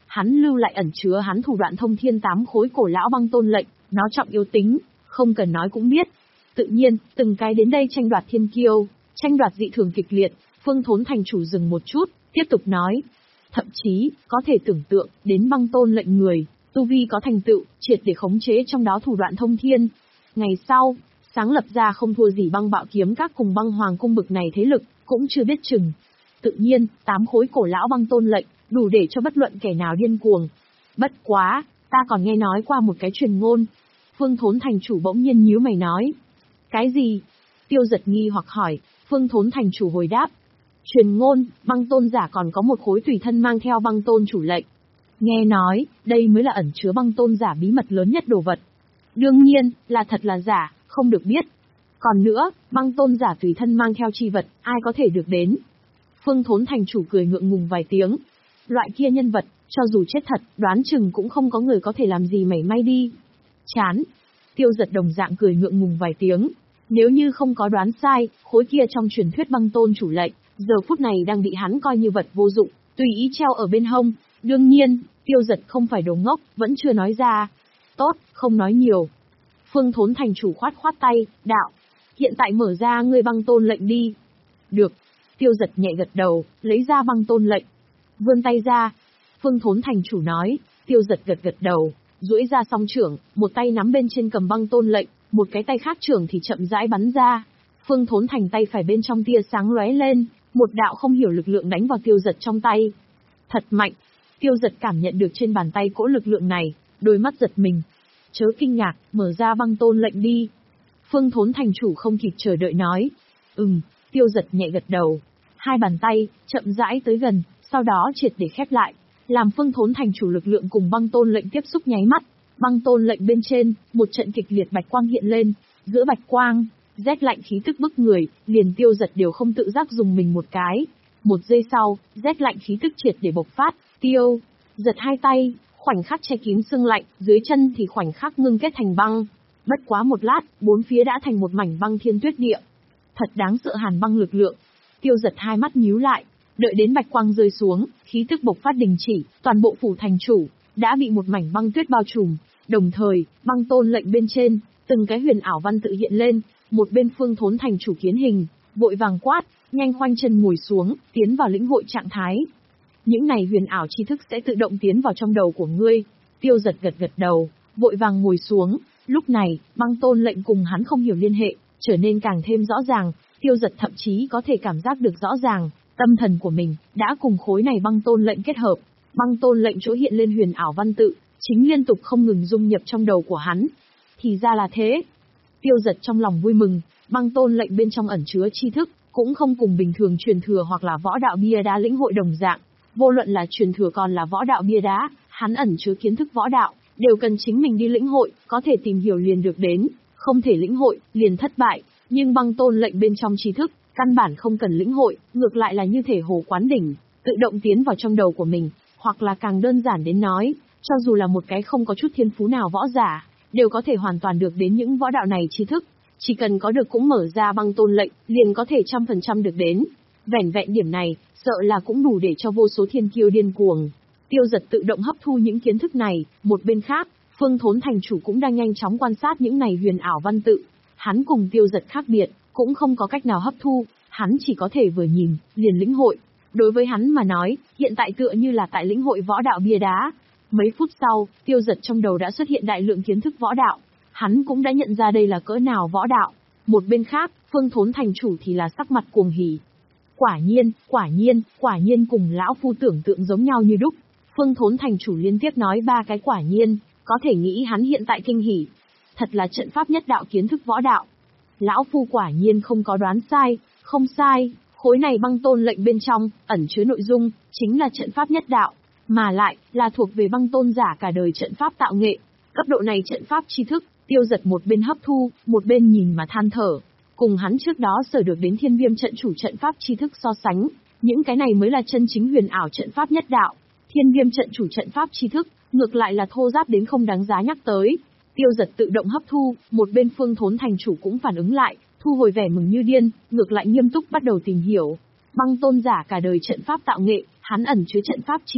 hắn lưu lại ẩn chứa hắn thủ đoạn thông thiên tám khối cổ lão băng tôn lệnh, nó trọng yếu tính, không cần nói cũng biết. Tự nhiên, từng cái đến đây tranh đoạt thiên kiêu, tranh đoạt dị thường kịch liệt, Phương Thốn thành chủ dừng một chút, tiếp tục nói. Thậm chí, có thể tưởng tượng, đến băng tôn lệnh người, tu vi có thành tựu, triệt để khống chế trong đó thủ đoạn thông thiên. Ngày sau, sáng lập ra không thua gì băng bạo kiếm các cùng băng hoàng cung bực này thế lực, cũng chưa biết chừng. Tự nhiên, tám khối cổ lão băng tôn lệnh, đủ để cho bất luận kẻ nào điên cuồng. Bất quá, ta còn nghe nói qua một cái truyền ngôn. Phương Thốn thành chủ bỗng nhiên nhíu mày nói. Cái gì? Tiêu Giật nghi hoặc hỏi, Phương Thốn thành chủ hồi đáp. Truyền ngôn, băng tôn giả còn có một khối tùy thân mang theo băng tôn chủ lệnh. Nghe nói, đây mới là ẩn chứa băng tôn giả bí mật lớn nhất đồ vật. Đương nhiên, là thật là giả, không được biết. Còn nữa, băng tôn giả tùy thân mang theo chi vật, ai có thể được đến? Phương Thốn thành chủ cười ngượng ngùng vài tiếng. Loại kia nhân vật, cho dù chết thật, đoán chừng cũng không có người có thể làm gì mảy may đi. Chán. Tiêu Giật đồng dạng cười ngượng ngùng vài tiếng. Nếu như không có đoán sai, khối kia trong truyền thuyết băng tôn chủ lệnh, giờ phút này đang bị hắn coi như vật vô dụng, tùy ý treo ở bên hông. Đương nhiên, Tiêu Giật không phải đồ ngốc, vẫn chưa nói ra. Tốt, không nói nhiều. Phương Thốn thành chủ khoát khoát tay, đạo. Hiện tại mở ra ngươi băng tôn lệnh đi. Được. Tiêu Giật nhẹ gật đầu, lấy ra băng tôn lệnh. Vươn tay ra. Phương Thốn thành chủ nói, Tiêu Giật gật gật đầu, duỗi ra song trưởng, một tay nắm bên trên cầm băng tôn lệnh, một cái tay khác trưởng thì chậm rãi bắn ra. Phương Thốn thành tay phải bên trong tia sáng lóe lên, một đạo không hiểu lực lượng đánh vào Tiêu Giật trong tay. Thật mạnh. Tiêu Giật cảm nhận được trên bàn tay cỗ lực lượng này, đôi mắt giật mình. Chớ kinh ngạc, mở ra băng tôn lệnh đi. Phương Thốn thành chủ không kịp chờ đợi nói. Ừm, Tiêu Giật nhẹ gật đầu. Hai bàn tay, chậm rãi tới gần, sau đó triệt để khép lại. Làm Phương Thốn thành chủ lực lượng cùng băng tôn lệnh tiếp xúc nháy mắt. Băng tôn lệnh bên trên, một trận kịch liệt bạch quang hiện lên. Giữa bạch quang, rét lạnh khí tức bức người, liền Tiêu Giật đều không tự giác dùng mình một cái. Một giây sau, rét lạnh khí tức triệt để bộc phát, Tiêu Giật hai tay, khoảnh khắc che kín sương lạnh, dưới chân thì khoảnh khắc ngưng kết thành băng. Bất quá một lát, bốn phía đã thành một mảnh băng thiên tuyết địa. Thật đáng sợ hàn băng lực lượng. Tiêu Giật hai mắt nhíu lại, đợi đến bạch quang rơi xuống, khí tức bộc phát đình chỉ, toàn bộ phủ thành chủ đã bị một mảnh băng tuyết bao trùm. Đồng thời, băng tôn lệnh bên trên, từng cái huyền ảo văn tự hiện lên, một bên Phương Thốn thành chủ kiến hình, vội vàng quát, nhanh khoanh chân ngồi xuống, tiến vào lĩnh hội trạng thái. Những này huyền ảo tri thức sẽ tự động tiến vào trong đầu của ngươi. Tiêu Giật gật gật đầu, vội vàng ngồi xuống. Lúc này, băng tôn lệnh cùng hắn không hiểu liên hệ, trở nên càng thêm rõ ràng. Tiêu Giật thậm chí có thể cảm giác được rõ ràng, tâm thần của mình đã cùng khối này băng tôn lệnh kết hợp. Băng tôn lệnh chỗ hiện lên huyền ảo văn tự, chính liên tục không ngừng dung nhập trong đầu của hắn. Thì ra là thế. Tiêu Giật trong lòng vui mừng, băng tôn lệnh bên trong ẩn chứa tri thức, cũng không cùng bình thường truyền thừa hoặc là võ đạo bia đá lĩnh hội đồng dạng. Vô luận là truyền thừa còn là võ đạo bia đá, hắn ẩn chứa kiến thức võ đạo, đều cần chính mình đi lĩnh hội, có thể tìm hiểu liền được đến, không thể lĩnh hội, liền thất bại. Nhưng băng tôn lệnh bên trong tri thức, căn bản không cần lĩnh hội, ngược lại là như thể hồ quán đỉnh, tự động tiến vào trong đầu của mình, hoặc là càng đơn giản đến nói, cho dù là một cái không có chút thiên phú nào võ giả, đều có thể hoàn toàn được đến những võ đạo này tri thức. Chỉ cần có được cũng mở ra băng tôn lệnh, liền có thể trăm phần trăm được đến. Vẻn vẹn điểm này, sợ là cũng đủ để cho vô số thiên kiêu điên cuồng. Tiêu Giật tự động hấp thu những kiến thức này, một bên khác, Phương Thốn thành chủ cũng đang nhanh chóng quan sát những này huyền ảo văn tự. Hắn cùng Tiêu Giật khác biệt, cũng không có cách nào hấp thu, hắn chỉ có thể vừa nhìn, liền lĩnh hội. Đối với hắn mà nói, hiện tại tựa như là tại lĩnh hội võ đạo bia đá. Mấy phút sau, Tiêu Giật trong đầu đã xuất hiện đại lượng kiến thức võ đạo. Hắn cũng đã nhận ra đây là cỡ nào võ đạo. Một bên khác, Phương Thốn thành chủ thì là sắc mặt cuồng hỉ. Quả nhiên, quả nhiên, quả nhiên cùng lão phu tưởng tượng giống nhau như đúc. Phương Thốn thành chủ liên tiếp nói ba cái quả nhiên, có thể nghĩ hắn hiện tại kinh hỉ. Thật là trận pháp nhất đạo kiến thức võ đạo. Lão phu quả nhiên không có đoán sai, không sai, khối này băng tôn lệnh bên trong, ẩn chứa nội dung, chính là trận pháp nhất đạo, mà lại, là thuộc về băng tôn giả cả đời trận pháp tạo nghệ. Cấp độ này trận pháp tri thức, Tiêu Giật một bên hấp thu, một bên nhìn mà than thở. Cùng hắn trước đó sở được đến thiên viêm trận chủ trận pháp tri thức so sánh, những cái này mới là chân chính huyền ảo trận pháp nhất đạo. Thiên viêm trận chủ trận pháp tri thức, ngược lại là thô ráp đến không đáng giá nhắc tới. Tiêu Giật tự động hấp thu, một bên Phương Thốn thành chủ cũng phản ứng lại, thu hồi vẻ mừng như điên, ngược lại nghiêm túc bắt đầu tìm hiểu. Băng tôn giả cả đời trận pháp tạo nghệ, hắn ẩn chứa trận pháp tri thức,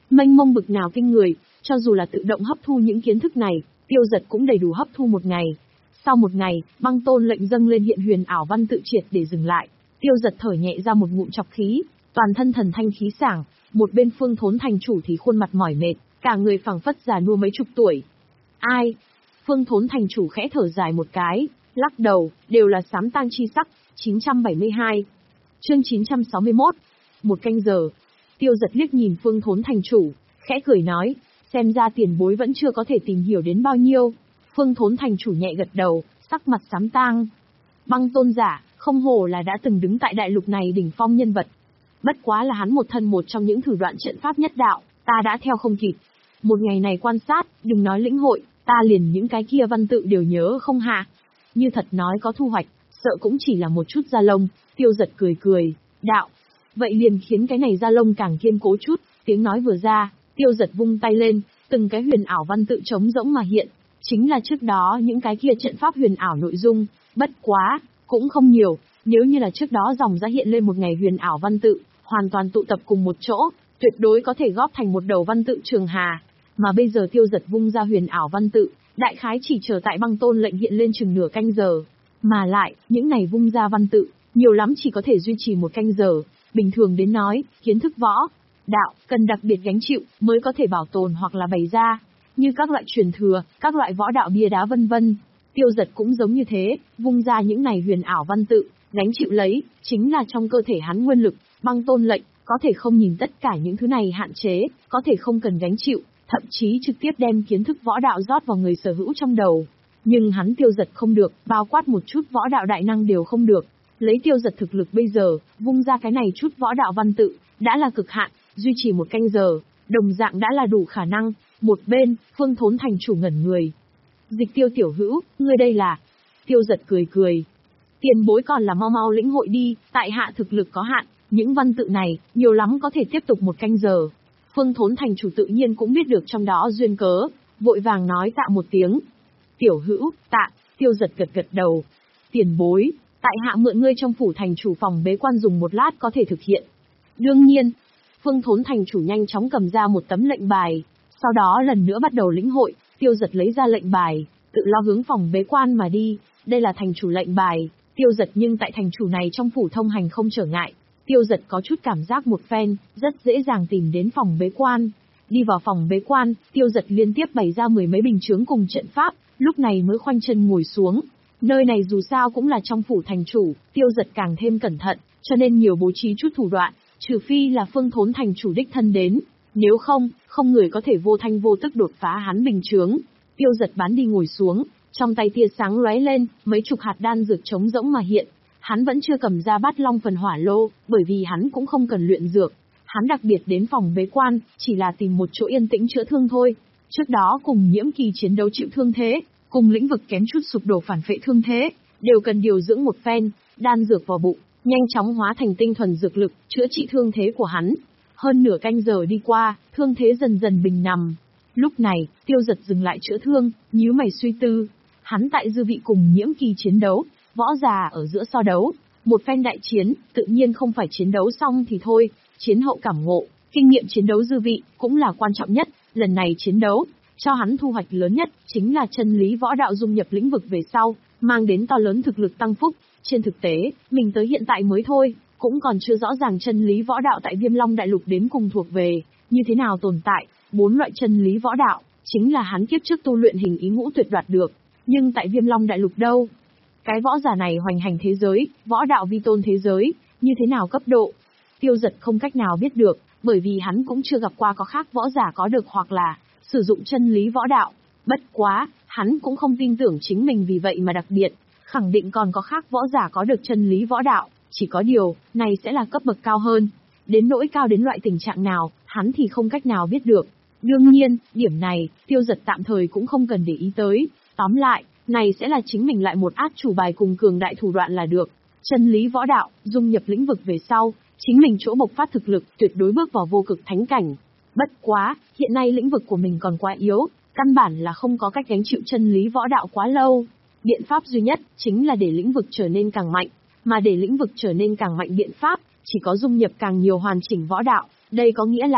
Mênh mông bực nào kinh người, cho dù là tự động hấp thu những kiến thức này, Tiêu Dật cũng đầy đủ hấp thu một ngày. Sau một ngày, băng tôn lệnh dâng lên hiện huyền ảo văn tự triệt để dừng lại. Tiêu Dật thở nhẹ ra một ngụm trọc khí, toàn thân thần thanh khí sảng. Một bên Phương Thốn thành chủ thì khuôn mặt mỏi mệt, cả người phảng phất già nua mấy chục tuổi. Ai? Phương Thốn thành chủ khẽ thở dài một cái, lắc đầu, đều là sám tang chi sắc. chín trăm bảy mươi hai. Chương chín trăm sáu mươi mốt. Một canh giờ. Tiêu Dật liếc nhìn Phương Thốn thành chủ, khẽ cười nói, xem ra tiền bối vẫn chưa có thể tìm hiểu đến bao nhiêu. Phương Thốn thành chủ nhẹ gật đầu, sắc mặt sám tang. Băng tôn giả, không hổ là đã từng đứng tại đại lục này đỉnh phong nhân vật. Bất quá là hắn một thân một trong những thủ đoạn trận pháp nhất đạo, ta đã theo không kịp. Một ngày này quan sát, đừng nói lĩnh hội, ta liền những cái kia văn tự đều nhớ không hạ. Như thật nói có thu hoạch, sợ cũng chỉ là một chút da lông. Tiêu Dật cười cười, đạo. Vậy liền khiến cái này da lông càng kiên cố chút. Tiếng nói vừa ra, Tiêu Dật vung tay lên, từng cái huyền ảo văn tự trống rỗng mà hiện. Chính là trước đó những cái kia trận pháp huyền ảo nội dung, bất quá, cũng không nhiều. Nếu như là trước đó dòng ra hiện lên một ngày huyền ảo văn tự, hoàn toàn tụ tập cùng một chỗ, tuyệt đối có thể góp thành một đầu văn tự trường hà. Mà bây giờ Tiêu Dật vung ra huyền ảo văn tự, đại khái chỉ chờ tại băng tôn lệnh hiện lên chừng nửa canh giờ. Mà lại, những này vung ra văn tự, nhiều lắm chỉ có thể duy trì một canh giờ. Bình thường đến nói, kiến thức võ, đạo, cần đặc biệt gánh chịu, mới có thể bảo tồn hoặc là bày ra. Như các loại truyền thừa, các loại võ đạo bia đá vân vân. Tiêu Dật cũng giống như thế, vung ra những này huyền ảo văn tự, gánh chịu lấy, chính là trong cơ thể hắn nguyên lực. Băng tôn lệnh, có thể không nhìn tất cả những thứ này hạn chế, có thể không cần gánh chịu, thậm chí trực tiếp đem kiến thức võ đạo rót vào người sở hữu trong đầu. Nhưng hắn Tiêu Dật không được, bao quát một chút võ đạo đại năng đều không được. Lấy Tiêu Dật thực lực bây giờ, vung ra cái này chút võ đạo văn tự, đã là cực hạn, duy trì một canh giờ, đồng dạng đã là đủ khả năng. Một bên, Phương Thốn thành chủ ngẩn người. Dịch Tiêu tiểu hữu, ngươi đây là... Tiêu Dật cười cười. Tiền bối còn là mau mau lĩnh hội đi, tại hạ thực lực có hạn, những văn tự này, nhiều lắm có thể tiếp tục một canh giờ. Phương Thốn thành chủ tự nhiên cũng biết được trong đó duyên cớ, vội vàng nói tạ một tiếng. Tiểu hữu, tạ. Tiêu Dật gật gật đầu. Tiền bối, tại hạ mượn ngươi trong phủ thành chủ phòng bế quan dùng một lát có thể thực hiện. Đương nhiên. Phương Thốn thành chủ nhanh chóng cầm ra một tấm lệnh bài, sau đó lần nữa bắt đầu lĩnh hội. Tiêu Dật lấy ra lệnh bài, tự lo hướng phòng bế quan mà đi. Đây là thành chủ lệnh bài. Tiêu Dật nhưng tại thành chủ này trong phủ thông hành không trở ngại. Tiêu Dật có chút cảm giác một phen, rất dễ dàng tìm đến phòng bế quan. Đi vào phòng bế quan, Tiêu Dật liên tiếp bày ra mười mấy bình chướng cùng trận pháp, lúc này mới khoanh chân ngồi xuống. Nơi này dù sao cũng là trong phủ thành chủ, Tiêu Dật càng thêm cẩn thận, cho nên nhiều bố trí chút thủ đoạn, trừ phi là Phương Thốn thành chủ đích thân đến. Nếu không, không người có thể vô thanh vô tức đột phá hắn bình chướng. Tiêu Dật bán đi ngồi xuống, trong tay tia sáng lóe lên, mấy chục hạt đan dược trống rỗng mà hiện. Hắn vẫn chưa cầm ra Bát Long phần hỏa lô, bởi vì hắn cũng không cần luyện dược. Hắn đặc biệt đến phòng bế quan, chỉ là tìm một chỗ yên tĩnh chữa thương thôi. Trước đó cùng Nhiễm Kỳ chiến đấu chịu thương thế, cùng lĩnh vực kém chút sụp đổ phản phệ thương thế, đều cần điều dưỡng một phen, đan dược vào bụng, nhanh chóng hóa thành tinh thuần dược lực, chữa trị thương thế của hắn. Hơn nửa canh giờ đi qua, thương thế dần dần bình nằm. Lúc này, Tiêu Dật dừng lại chữa thương, nhíu mày suy tư. Hắn tại dư vị cùng Nhiễm Kỳ chiến đấu, võ già ở giữa so đấu, một phen đại chiến, tự nhiên không phải chiến đấu xong thì thôi, chiến hậu cảm ngộ, kinh nghiệm chiến đấu dư vị, cũng là quan trọng nhất. Lần này chiến đấu, cho hắn thu hoạch lớn nhất, chính là chân lý võ đạo dung nhập lĩnh vực về sau, mang đến to lớn thực lực tăng phúc. Trên thực tế, mình tới hiện tại mới thôi, cũng còn chưa rõ ràng chân lý võ đạo tại Viêm Long Đại Lục đến cùng thuộc về, như thế nào tồn tại. Bốn loại chân lý võ đạo, chính là hắn kiếp trước tu luyện hình ý ngũ tuyệt đoạt được. Nhưng tại Viêm Long Đại Lục đâu? Cái võ giả này hoành hành thế giới, võ đạo vi tôn thế giới, như thế nào cấp độ? Tiêu Dật không cách nào biết được, bởi vì hắn cũng chưa gặp qua có khác võ giả có được hoặc là sử dụng chân lý võ đạo. Bất quá, hắn cũng không tin tưởng chính mình vì vậy mà đặc biệt, khẳng định còn có khác võ giả có được chân lý võ đạo, chỉ có điều, này sẽ là cấp bậc cao hơn. Đến nỗi cao đến loại tình trạng nào, hắn thì không cách nào biết được. Đương nhiên, điểm này, Tiêu Dật tạm thời cũng không cần để ý tới. Tóm lại, này sẽ là chính mình lại một át chủ bài cùng cường đại thủ đoạn là được. Chân lý võ đạo, dung nhập lĩnh vực về sau, chính mình chỗ bộc phát thực lực, tuyệt đối bước vào vô cực thánh cảnh. Bất quá, hiện nay lĩnh vực của mình còn quá yếu, căn bản là không có cách gánh chịu chân lý võ đạo quá lâu. Biện pháp duy nhất, chính là để lĩnh vực trở nên càng mạnh, mà để lĩnh vực trở nên càng mạnh biện pháp, chỉ có dung nhập càng nhiều hoàn chỉnh võ đạo, đây có nghĩa là,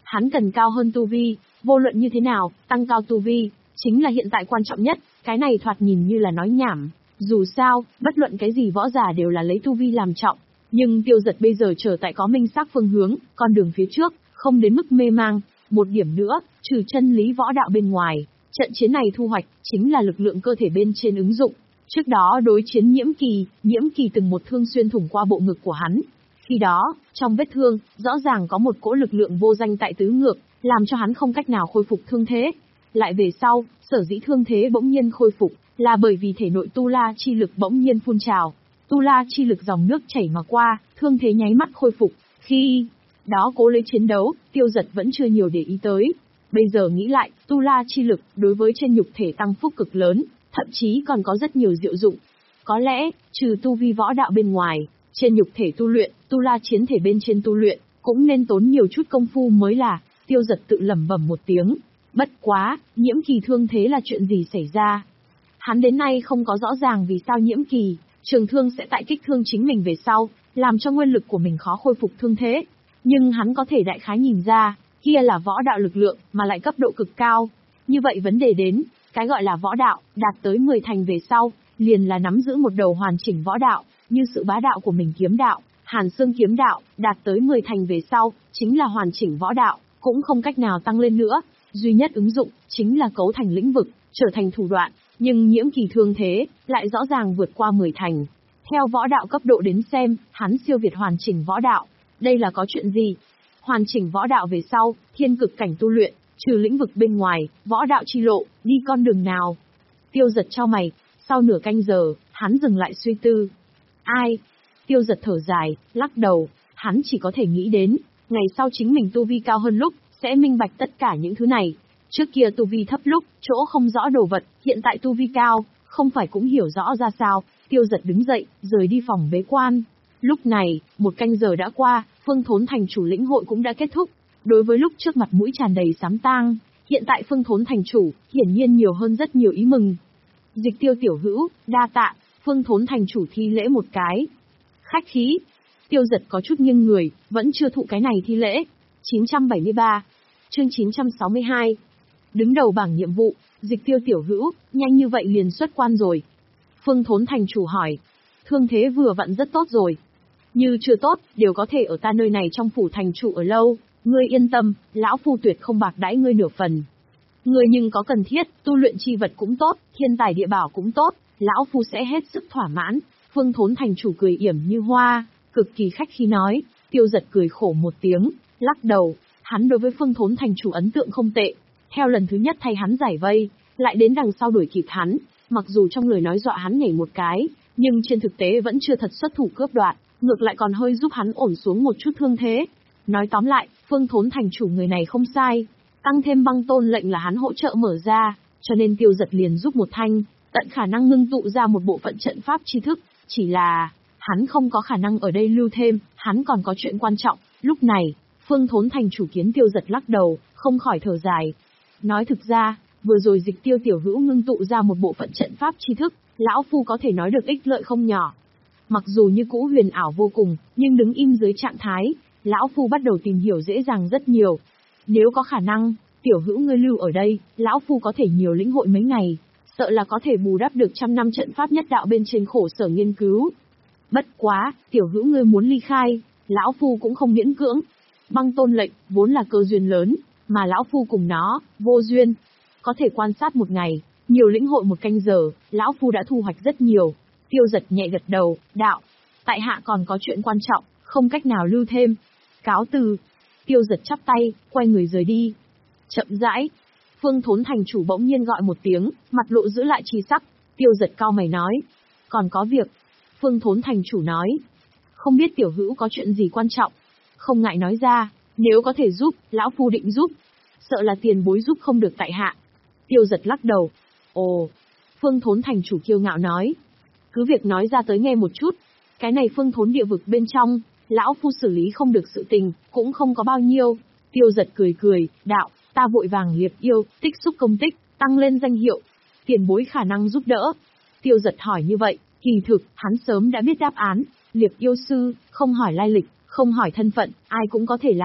Hắn cần cao hơn tu vi, vô luận như thế nào, tăng cao tu vi, chính là hiện tại quan trọng nhất, cái này thoạt nhìn như là nói nhảm. Dù sao, bất luận cái gì võ giả đều là lấy tu vi làm trọng, nhưng Tiêu Giật bây giờ trở tại có minh xác phương hướng, con đường phía trước, không đến mức mê mang. Một điểm nữa, trừ chân lý võ đạo bên ngoài, trận chiến này thu hoạch, chính là lực lượng cơ thể bên trên ứng dụng. Trước đó đối chiến Nhiễm Kỳ, Nhiễm Kỳ từng một thương xuyên thủng qua bộ ngực của hắn. Khi đó, trong vết thương, rõ ràng có một cỗ lực lượng vô danh tại tứ ngược, làm cho hắn không cách nào khôi phục thương thế. Lại về sau, sở dĩ thương thế bỗng nhiên khôi phục, là bởi vì thể nội tu la chi lực bỗng nhiên phun trào. Tu la chi lực dòng nước chảy mà qua, thương thế nháy mắt khôi phục. Khi đó cố lấy chiến đấu, Tiêu Giật vẫn chưa nhiều để ý tới. Bây giờ nghĩ lại, tu la chi lực đối với trên nhục thể tăng phúc cực lớn, thậm chí còn có rất nhiều diệu dụng. Có lẽ, trừ tu vi võ đạo bên ngoài, trên nhục thể tu luyện, tu la chiến thể bên trên tu luyện, cũng nên tốn nhiều chút công phu mới là. Tiêu Giật tự lẩm bẩm một tiếng. Bất quá, Nhiễm Kỳ thương thế là chuyện gì xảy ra? Hắn đến nay không có rõ ràng vì sao Nhiễm Kỳ trường thương sẽ tại kích thương chính mình về sau, làm cho nguyên lực của mình khó khôi phục thương thế. Nhưng hắn có thể đại khái nhìn ra, kia là võ đạo lực lượng, mà lại cấp độ cực cao. Như vậy vấn đề đến, cái gọi là võ đạo, đạt tới mười thành về sau, liền là nắm giữ một đầu hoàn chỉnh võ đạo, như sự bá đạo của mình kiếm đạo, Hàn Xương kiếm đạo, đạt tới mười thành về sau, chính là hoàn chỉnh võ đạo, cũng không cách nào tăng lên nữa. Duy nhất ứng dụng, chính là cấu thành lĩnh vực, trở thành thủ đoạn, nhưng Nhiễm Kỳ thương thế, lại rõ ràng vượt qua mười thành. Theo võ đạo cấp độ đến xem, hắn siêu việt hoàn chỉnh võ đạo. Đây là có chuyện gì? Hoàn chỉnh võ đạo về sau, thiên cực cảnh tu luyện, trừ lĩnh vực bên ngoài, võ đạo chi lộ, đi con đường nào? Tiêu Giật chau mày, sau nửa canh giờ, hắn dừng lại suy tư. Ai? Tiêu Giật thở dài, lắc đầu, hắn chỉ có thể nghĩ đến, ngày sau chính mình tu vi cao hơn lúc, sẽ minh bạch tất cả những thứ này. Trước kia tu vi thấp lúc, chỗ không rõ đồ vật, hiện tại tu vi cao, không phải cũng hiểu rõ ra sao. Tiêu Giật đứng dậy, rời đi phòng bế quan. Lúc này, một canh giờ đã qua, Phương Thốn thành chủ lĩnh hội cũng đã kết thúc. Đối với lúc trước mặt mũi tràn đầy sám tang, hiện tại Phương Thốn thành chủ, hiển nhiên nhiều hơn rất nhiều ý mừng. Dịch Tiêu tiểu hữu, đa tạ. Phương Thốn thành chủ thi lễ một cái. Khách khí. Tiêu Giật có chút nghiêng người, vẫn chưa thụ cái này thi lễ. chín trăm bảy mươi ba. Chương chín trăm sáu mươi hai. Đứng đầu bảng nhiệm vụ, Dịch Tiêu tiểu hữu, nhanh như vậy liền xuất quan rồi. Phương Thốn thành chủ hỏi. Thương thế vừa vặn rất tốt rồi. Như chưa tốt, đều có thể ở ta nơi này trong phủ thành chủ ở lâu. Ngươi yên tâm, lão phu tuyệt không bạc đãi ngươi nửa phần. Ngươi nhưng có cần thiết, tu luyện chi vật cũng tốt, thiên tài địa bảo cũng tốt, lão phu sẽ hết sức thỏa mãn. Phương Thốn thành chủ cười yểm như hoa, cực kỳ khách khí nói. Tiêu Giật cười khổ một tiếng, lắc đầu. Hắn đối với Phương Thốn thành chủ ấn tượng không tệ. Theo lần thứ nhất thay hắn giải vây, lại đến đằng sau đuổi kịp hắn. Mặc dù trong lời nói dọa hắn nhảy một cái, nhưng trên thực tế vẫn chưa thật xuất thủ cướp đoạt, ngược lại còn hơi giúp hắn ổn xuống một chút thương thế. Nói tóm lại, Phương Thốn thành chủ người này không sai. Tăng thêm băng tôn lệnh là hắn hỗ trợ mở ra, cho nên Tiêu Giật liền giúp một thanh, tận khả năng ngưng tụ ra một bộ phận trận pháp tri thức. Chỉ là, hắn không có khả năng ở đây lưu thêm, hắn còn có chuyện quan trọng. Lúc này, Phương Thốn thành chủ kiến Tiêu Giật lắc đầu, không khỏi thở dài. Nói thực ra, vừa rồi Dịch Tiêu tiểu hữu ngưng tụ ra một bộ phận trận pháp tri thức, lão phu có thể nói được ích lợi không nhỏ. Mặc dù như cũ huyền ảo vô cùng, nhưng đứng im dưới trạng thái, lão phu bắt đầu tìm hiểu dễ dàng rất nhiều. Nếu có khả năng, tiểu hữu ngươi lưu ở đây, lão phu có thể nhiều lĩnh hội mấy ngày, sợ là có thể bù đắp được trăm năm trận pháp nhất đạo bên trên khổ sở nghiên cứu. Bất quá, tiểu hữu ngươi muốn ly khai, lão phu cũng không miễn cưỡng. Băng tôn lệnh, vốn là cơ duyên lớn, mà lão phu cùng nó, vô duyên. Có thể quan sát một ngày, nhiều lĩnh hội một canh giờ, lão phu đã thu hoạch rất nhiều. Tiêu Giật nhẹ gật đầu, đạo, tại hạ còn có chuyện quan trọng, không cách nào lưu thêm. Cáo từ. Tiêu Giật chắp tay, quay người rời đi. Chậm rãi. Phương Thốn thành chủ bỗng nhiên gọi một tiếng, mặt lộ giữ lại chi sắc. Tiêu Giật cau mày nói. Còn có việc. Phương Thốn thành chủ nói. Không biết tiểu hữu có chuyện gì quan trọng. Không ngại nói ra, nếu có thể giúp, lão phu định giúp. Sợ là tiền bối giúp không được tại hạ. Tiêu Giật lắc đầu. Ồ. Phương Thốn thành chủ kiêu ngạo nói. Cứ việc nói ra tới nghe một chút. Cái này Phương Thốn địa vực bên trong, lão phu xử lý không được sự tình, cũng không có bao nhiêu. Tiêu Giật cười cười, đạo, ta vội vàng liệp yêu, tích xúc công tích, tăng lên danh hiệu. Tiền bối khả năng giúp đỡ. Tiêu Giật hỏi như vậy, kỳ thực, hắn sớm đã biết đáp án. Liệp yêu sư, không hỏi lai lịch, không hỏi thân phận, ai cũng có thể làm.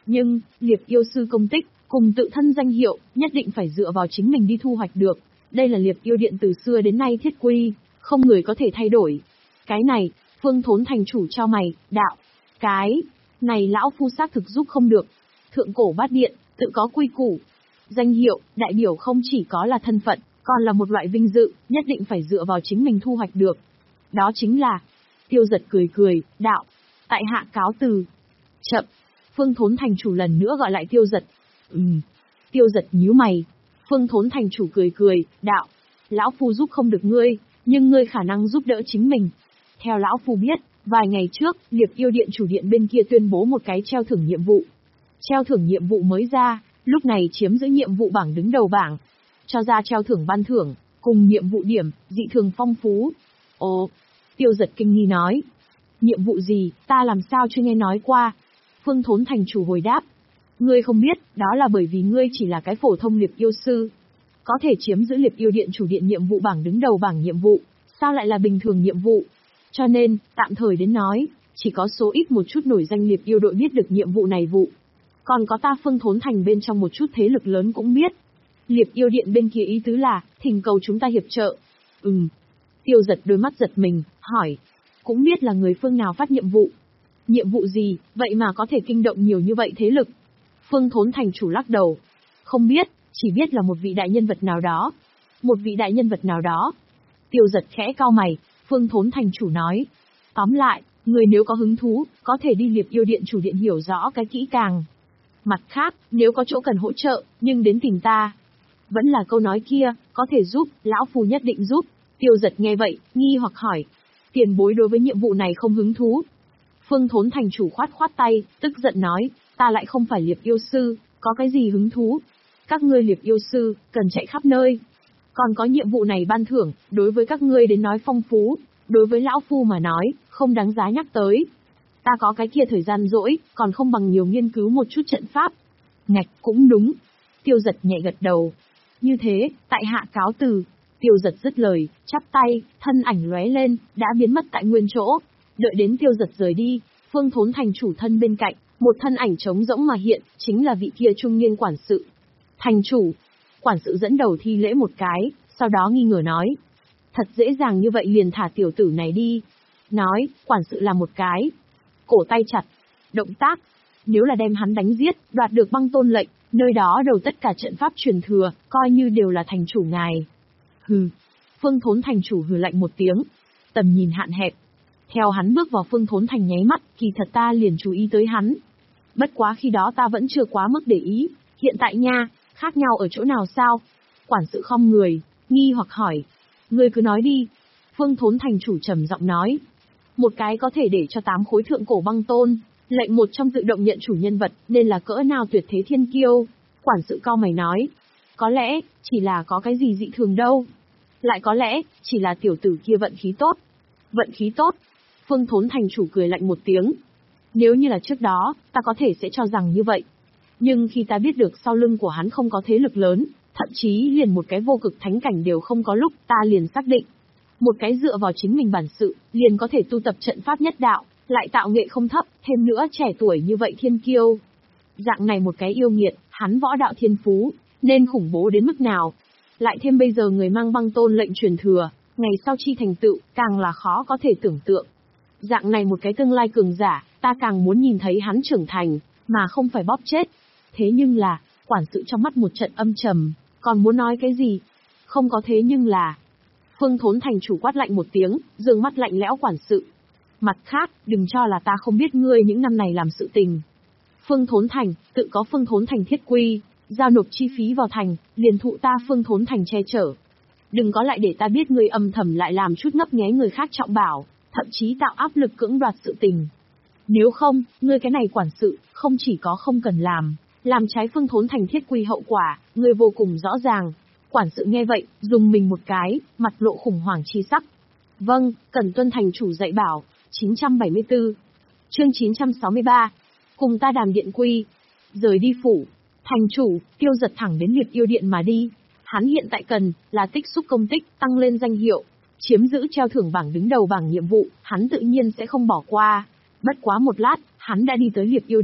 Nhưng, Liệp yêu sư công tích, cùng tự thân danh hiệu, nhất định phải dựa vào chính mình đi thu hoạch được. Đây là Liệp yêu điện từ xưa đến nay thiết quy, không người có thể thay đổi. Cái này, Phương Thốn thành chủ cho mày, đạo. Cái này lão phu xác thực giúp không được. Thượng cổ bát điện, tự có quy củ. Danh hiệu, đại biểu không chỉ có là thân phận, còn là một loại vinh dự, nhất định phải dựa vào chính mình thu hoạch được. Đó chính là... Tiêu Giật cười cười, đạo. Tại hạ cáo từ. Chậm. Phương Thốn thành chủ lần nữa gọi lại Tiêu Giật. Ừm. Tiêu Giật nhíu mày. Phương Thốn thành chủ cười cười, đạo. Lão phu giúp không được ngươi, nhưng ngươi khả năng giúp đỡ chính mình. Theo lão phu biết, vài ngày trước, Liệp yêu điện chủ điện bên kia tuyên bố một cái treo thưởng nhiệm vụ. Treo thưởng nhiệm vụ mới ra, lúc này chiếm giữ nhiệm vụ bảng đứng đầu bảng. Cho ra treo thưởng ban thưởng, cùng nhiệm vụ điểm, dị thường phong phú. Ồ, Tiêu Giật kinh nghi nói. Nhiệm vụ gì, ta làm sao chưa nghe nói qua? Phương Thốn thành chủ hồi đáp. Ngươi không biết, đó là bởi vì ngươi chỉ là cái phổ thông Liệp yêu sư. Có thể chiếm giữ Liệp yêu điện chủ điện nhiệm vụ bảng đứng đầu bảng nhiệm vụ, sao lại là bình thường nhiệm vụ? Cho nên, tạm thời đến nói, chỉ có số ít một chút nổi danh Liệp yêu đội biết được nhiệm vụ này vụ. Còn có ta Phương Thốn thành bên trong một chút thế lực lớn cũng biết. Liệp yêu điện bên kia ý tứ là, thỉnh cầu chúng ta hiệp trợ. Ừm. Tiêu Giật đôi mắt giật mình, hỏi. Cũng biết là người phương nào phát nhiệm vụ. Nhiệm vụ gì, vậy mà có thể kinh động nhiều như vậy thế lực? Phương Thốn thành chủ lắc đầu. Không biết, chỉ biết là một vị đại nhân vật nào đó. Một vị đại nhân vật nào đó. Tiêu Giật khẽ cau mày, Phương Thốn thành chủ nói. Tóm lại, người nếu có hứng thú, có thể đi Liệp yêu điện chủ điện hiểu rõ cái kỹ càng. Mặt khác, nếu có chỗ cần hỗ trợ, nhưng đến tìm ta. Vẫn là câu nói kia, có thể giúp, lão phu nhất định giúp. Tiêu Giật nghe vậy, nghi hoặc hỏi. Tiền bối đối với nhiệm vụ này không hứng thú. Phương Thốn thành chủ khoát khoát tay, tức giận nói, ta lại không phải Liệp yêu sư, có cái gì hứng thú. Các ngươi Liệp yêu sư, cần chạy khắp nơi. Còn có nhiệm vụ này ban thưởng, đối với các ngươi đến nói phong phú, đối với lão phu mà nói, không đáng giá nhắc tới. Ta có cái kia thời gian rỗi, còn không bằng nhiều nghiên cứu một chút trận pháp. Ngạch, cũng đúng. Tiêu Giật nhẹ gật đầu. Như thế, tại hạ cáo từ. Tiêu Giật dứt lời, chắp tay, thân ảnh lóe lên, đã biến mất tại nguyên chỗ. Đợi đến Tiêu Giật rời đi, Phương Thốn thành chủ thân bên cạnh, một thân ảnh trống rỗng mà hiện, chính là vị kia trung niên quản sự. Thành chủ. Quản sự dẫn đầu thi lễ một cái, sau đó nghi ngờ nói. Thật dễ dàng như vậy liền thả tiểu tử này đi. Nói, quản sự làm một cái. Cổ tay chặt. Động tác. Nếu là đem hắn đánh giết, đoạt được băng tôn lệnh, nơi đó đầu tất cả trận pháp truyền thừa, coi như đều là thành chủ ngài. Hừ. Phương Thốn thành chủ hừ lạnh một tiếng. Tầm nhìn hạn hẹp. Theo hắn bước vào Phương Thốn thành nháy mắt, kỳ thật ta liền chú ý tới hắn. Bất quá khi đó ta vẫn chưa quá mức để ý. Hiện tại nha, khác nhau ở chỗ nào sao? Quản sự khom người, nghi hoặc hỏi. Ngươi cứ nói đi. Phương Thốn thành chủ trầm giọng nói. Một cái có thể để cho tám khối thượng cổ băng tôn, lệnh một trong tự động nhận chủ nhân vật, nên là cỡ nào tuyệt thế thiên kiêu. Quản sự cau mày nói. Có lẽ, chỉ là có cái gì dị thường đâu. Lại có lẽ, chỉ là tiểu tử kia vận khí tốt. Vận khí tốt. Phương Thốn thành chủ cười lạnh một tiếng. Nếu như là trước đó, ta có thể sẽ cho rằng như vậy. Nhưng khi ta biết được sau lưng của hắn không có thế lực lớn, thậm chí liền một cái vô cực thánh cảnh đều không có lúc, ta liền xác định. Một cái dựa vào chính mình bản sự, liền có thể tu tập trận pháp nhất đạo, lại tạo nghệ không thấp, thêm nữa trẻ tuổi như vậy thiên kiêu. Dạng này một cái yêu nghiệt, hắn võ đạo thiên phú, nên khủng bố đến mức nào. Lại thêm bây giờ người mang băng tôn lệnh truyền thừa, ngày sau chi thành tựu, càng là khó có thể tưởng tượng. Dạng này một cái tương lai cường giả, ta càng muốn nhìn thấy hắn trưởng thành, mà không phải bóp chết. Thế nhưng là, quản sự trong mắt một trận âm trầm, còn muốn nói cái gì? Không có thế nhưng là... Phương Thốn thành chủ quát lạnh một tiếng, dương mắt lạnh lẽo quản sự. Mặt khác, đừng cho là ta không biết ngươi những năm này làm sự tình. Phương Thốn thành, tự có Phương Thốn thành thiết quy, giao nộp chi phí vào thành, liền thụ ta Phương Thốn thành che chở. Đừng có lại để ta biết ngươi âm thầm lại làm chút ngấp nghé người khác trọng bảo, thậm chí tạo áp lực cưỡng đoạt sự tình. Nếu không, ngươi cái này quản sự, không chỉ có không cần làm, làm trái Phương Thốn thành thiết quy hậu quả, ngươi vô cùng rõ ràng. Quản sự nghe vậy, dùng mình một cái, mặt lộ khủng hoảng chi sắc. Vâng, cần tuân thành chủ dạy bảo. chín trăm bảy mươi tư. Chương chín trăm sáu mươi ba. Cùng ta đàm điện quy. Rời đi phủ. Thành chủ, Tiêu Giật thẳng đến Liệp yêu điện mà đi. Hắn hiện tại cần, là tích xúc công tích, tăng lên danh hiệu. Chiếm giữ treo thưởng bảng đứng đầu bảng nhiệm vụ, hắn tự nhiên sẽ không bỏ qua. Bất quá một lát, hắn đã đi tới Liệp yêu điện.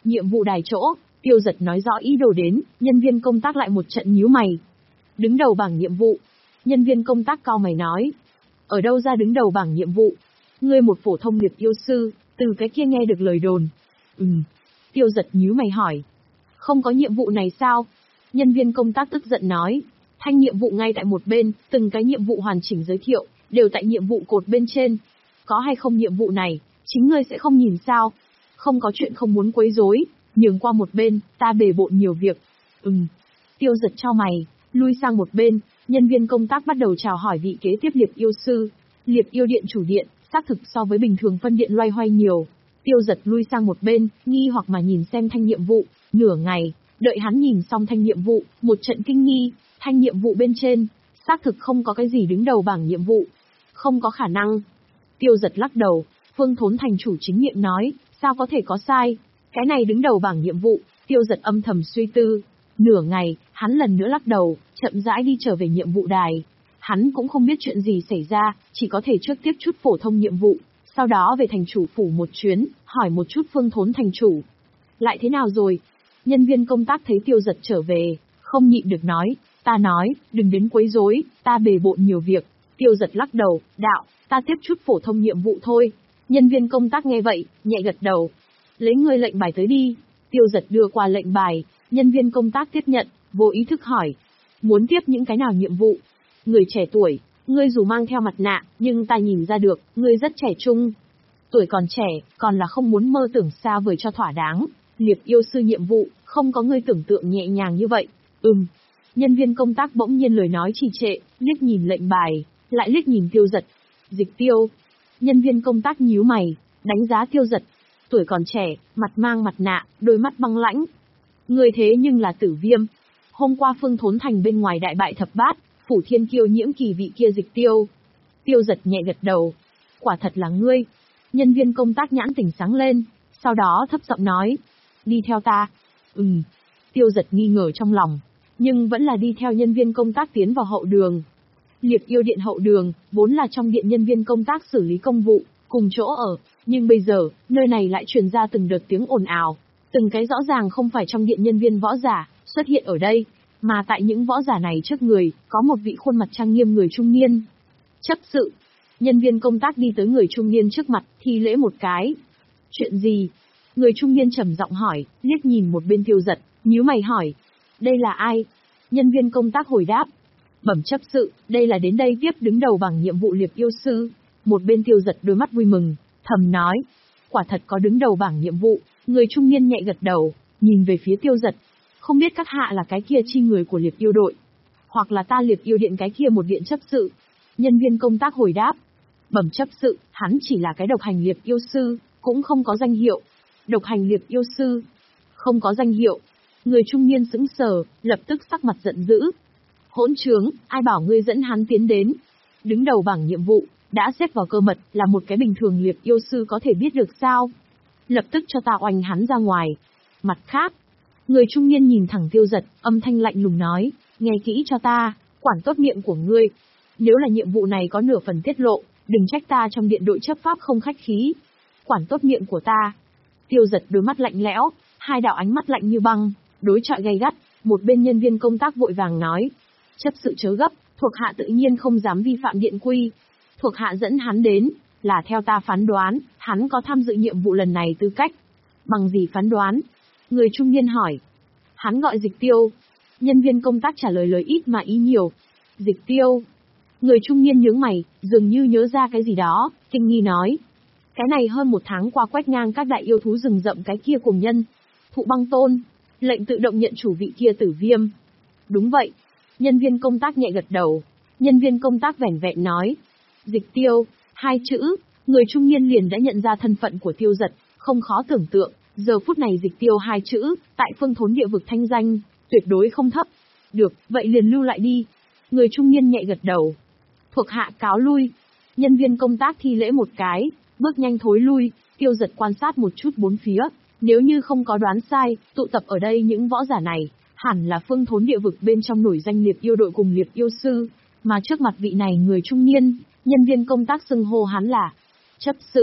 Nhiệm vụ đài chỗ, Tiêu Giật nói rõ ý đồ đến, nhân viên công tác lại một trận nhíu mày. Đứng đầu bảng nhiệm vụ. Nhân viên công tác cau mày nói. Ở đâu ra đứng đầu bảng nhiệm vụ? Ngươi một phổ thông liệp yêu sư, từ cái kia nghe được lời đồn. Ừm. Tiêu Giật nhíu mày hỏi. Không có nhiệm vụ này sao? Nhân viên công tác tức giận nói. Thanh nhiệm vụ ngay tại một bên, từng cái nhiệm vụ hoàn chỉnh giới thiệu, đều tại nhiệm vụ cột bên trên. Có hay không nhiệm vụ này, chính ngươi sẽ không nhìn sao? Không có chuyện không muốn quấy rối, nhường qua một bên, ta bề bộn nhiều việc. Ừm. Tiêu Giật chau mày, lui sang một bên, nhân viên công tác bắt đầu chào hỏi vị kế tiếp liệp yêu sư. Liệp yêu điện chủ điện, xác thực so với bình thường phân điện loay hoay nhiều. Tiêu Giật lui sang một bên, nghi hoặc mà nhìn xem thanh nhiệm vụ, nửa ngày, đợi hắn nhìn xong thanh nhiệm vụ, một trận kinh nghi, thanh nhiệm vụ bên trên, xác thực không có cái gì đứng đầu bảng nhiệm vụ. Không có khả năng. Tiêu Giật lắc đầu, Phương Thốn thành chủ chính miệng nói, sao có thể có sai, cái này đứng đầu bảng nhiệm vụ. Tiêu Giật âm thầm suy tư, nửa ngày, hắn lần nữa lắc đầu, chậm rãi đi trở về nhiệm vụ đài. Hắn cũng không biết chuyện gì xảy ra, chỉ có thể trước tiếp chút phổ thông nhiệm vụ, sau đó về thành chủ phủ một chuyến, hỏi một chút Phương Thốn thành chủ. Lại thế nào rồi? Nhân viên công tác thấy Tiêu Giật trở về, không nhịn được nói, ta nói, đừng đến quấy rối, ta bề bộn nhiều việc. Tiêu Giật lắc đầu, đạo, ta tiếp chút phổ thông nhiệm vụ thôi. Nhân viên công tác nghe vậy, nhẹ gật đầu. Lấy ngươi lệnh bài tới đi. Tiêu Giật đưa qua lệnh bài, nhân viên công tác tiếp nhận, vô ý thức hỏi. Muốn tiếp những cái nào nhiệm vụ? Người trẻ tuổi, ngươi dù mang theo mặt nạ, nhưng ta nhìn ra được, ngươi rất trẻ trung. Tuổi còn trẻ, còn là không muốn mơ tưởng xa vời cho thỏa đáng. Liệp yêu sư nhiệm vụ, không có ngươi tưởng tượng nhẹ nhàng như vậy. Ừm. Nhân viên công tác bỗng nhiên lời nói trì trệ, liếc nhìn lệnh bài, lại liếc nhìn Tiêu Giật. Dịch Tiêu. Nhân viên công tác nhíu mày, đánh giá Tiêu Giật. Tuổi còn trẻ, mặt mang mặt nạ, đôi mắt băng lãnh. Người thế nhưng là Tử Viêm. Hôm qua Phương Thốn thành bên ngoài đại bại thập bát, phủ thiên kiêu nhiễm kỳ vị kia Dịch Tiêu. Tiêu Giật nhẹ gật đầu. Quả thật là ngươi. Nhân viên công tác nhãn tỉnh sáng lên, sau đó thấp giọng nói. Đi theo ta. Ừm. Tiêu Giật nghi ngờ trong lòng, nhưng vẫn là đi theo nhân viên công tác tiến vào hậu đường. Liệp yêu điện hậu đường, vốn là trong điện nhân viên công tác xử lý công vụ, cùng chỗ ở, nhưng bây giờ, nơi này lại truyền ra từng đợt tiếng ồn ào. Từng cái rõ ràng không phải trong điện nhân viên võ giả, xuất hiện ở đây, mà tại những võ giả này trước người, có một vị khuôn mặt trang nghiêm người trung niên. Chấp sự. Nhân viên công tác đi tới người trung niên trước mặt, thi lễ một cái. Chuyện gì? Người trung niên trầm giọng hỏi, liếc nhìn một bên Tiêu Giật, nhíu mày hỏi. Đây là ai? Nhân viên công tác hồi đáp. Bẩm chấp sự, đây là đến đây tiếp đứng đầu bằng nhiệm vụ liệp yêu sư. Một bên Tiêu Giật đôi mắt vui mừng, thầm nói. Quả thật có đứng đầu bảng nhiệm vụ. Người trung niên nhẹ gật đầu, nhìn về phía Tiêu Giật. Không biết các hạ là cái kia chi người của liệp yêu đội, hoặc là ta liệp yêu điện cái kia một điện chấp sự. Nhân viên công tác hồi đáp. Bẩm chấp sự, hắn chỉ là cái độc hành liệp yêu sư, cũng không có danh hiệu. Độc hành liệp yêu sư, không có danh hiệu. Người trung niên sững sờ, lập tức sắc mặt giận dữ. Hỗn trướng, ai bảo ngươi dẫn hắn tiến đến? Đứng đầu bảng nhiệm vụ, đã xếp vào cơ mật, là một cái bình thường liệp yêu sư có thể biết được sao? Lập tức cho ta oanh hắn ra ngoài. Mặt khác, người trung niên nhìn thẳng Tiêu Giật, âm thanh lạnh lùng nói, nghe kỹ cho ta, quản tốt miệng của ngươi. Nếu là nhiệm vụ này có nửa phần tiết lộ, đừng trách ta trong điện đội chấp pháp không khách khí. Quản tốt miệng của ta. Tiêu Giật đôi mắt lạnh lẽo, hai đạo ánh mắt lạnh như băng, đối chọi gay gắt. Một bên nhân viên công tác vội vàng nói, chấp sự chớ gấp, thuộc hạ tự nhiên không dám vi phạm điện quy. Thuộc hạ dẫn hắn đến, là theo ta phán đoán, hắn có tham dự nhiệm vụ lần này tư cách. Bằng gì phán đoán? Người trung niên hỏi. Hắn gọi Dịch Tiêu. Nhân viên công tác trả lời lời ít mà ý nhiều. Dịch Tiêu. Người trung niên nhướng mày, dường như nhớ ra cái gì đó, kinh nghi nói. Cái này hơn một tháng qua quét ngang các đại yêu thú rừng rậm cái kia cùng nhân. Thụ Băng Tôn. Lệnh tự động nhận chủ vị kia Tử Viêm. Đúng vậy. Nhân viên công tác nhẹ gật đầu. Nhân viên công tác vẻn vẹn nói. Dịch Tiêu, hai chữ, người trung niên liền đã nhận ra thân phận của Tiêu Giật, không khó tưởng tượng, giờ phút này Dịch Tiêu hai chữ, tại Phương Thốn địa vực thanh danh, tuyệt đối không thấp. Được, vậy liền lưu lại đi. Người trung niên nhẹ gật đầu. Thuộc hạ cáo lui. Nhân viên công tác thi lễ một cái, bước nhanh thối lui. Tiêu Giật quan sát một chút bốn phía, nếu như không có đoán sai, tụ tập ở đây những võ giả này, hẳn là Phương Thốn địa vực bên trong nổi danh liệp yêu đội cùng liệp yêu sư, mà trước mặt vị này người trung niên, nhân viên công tác xưng hô hắn là chấp sự.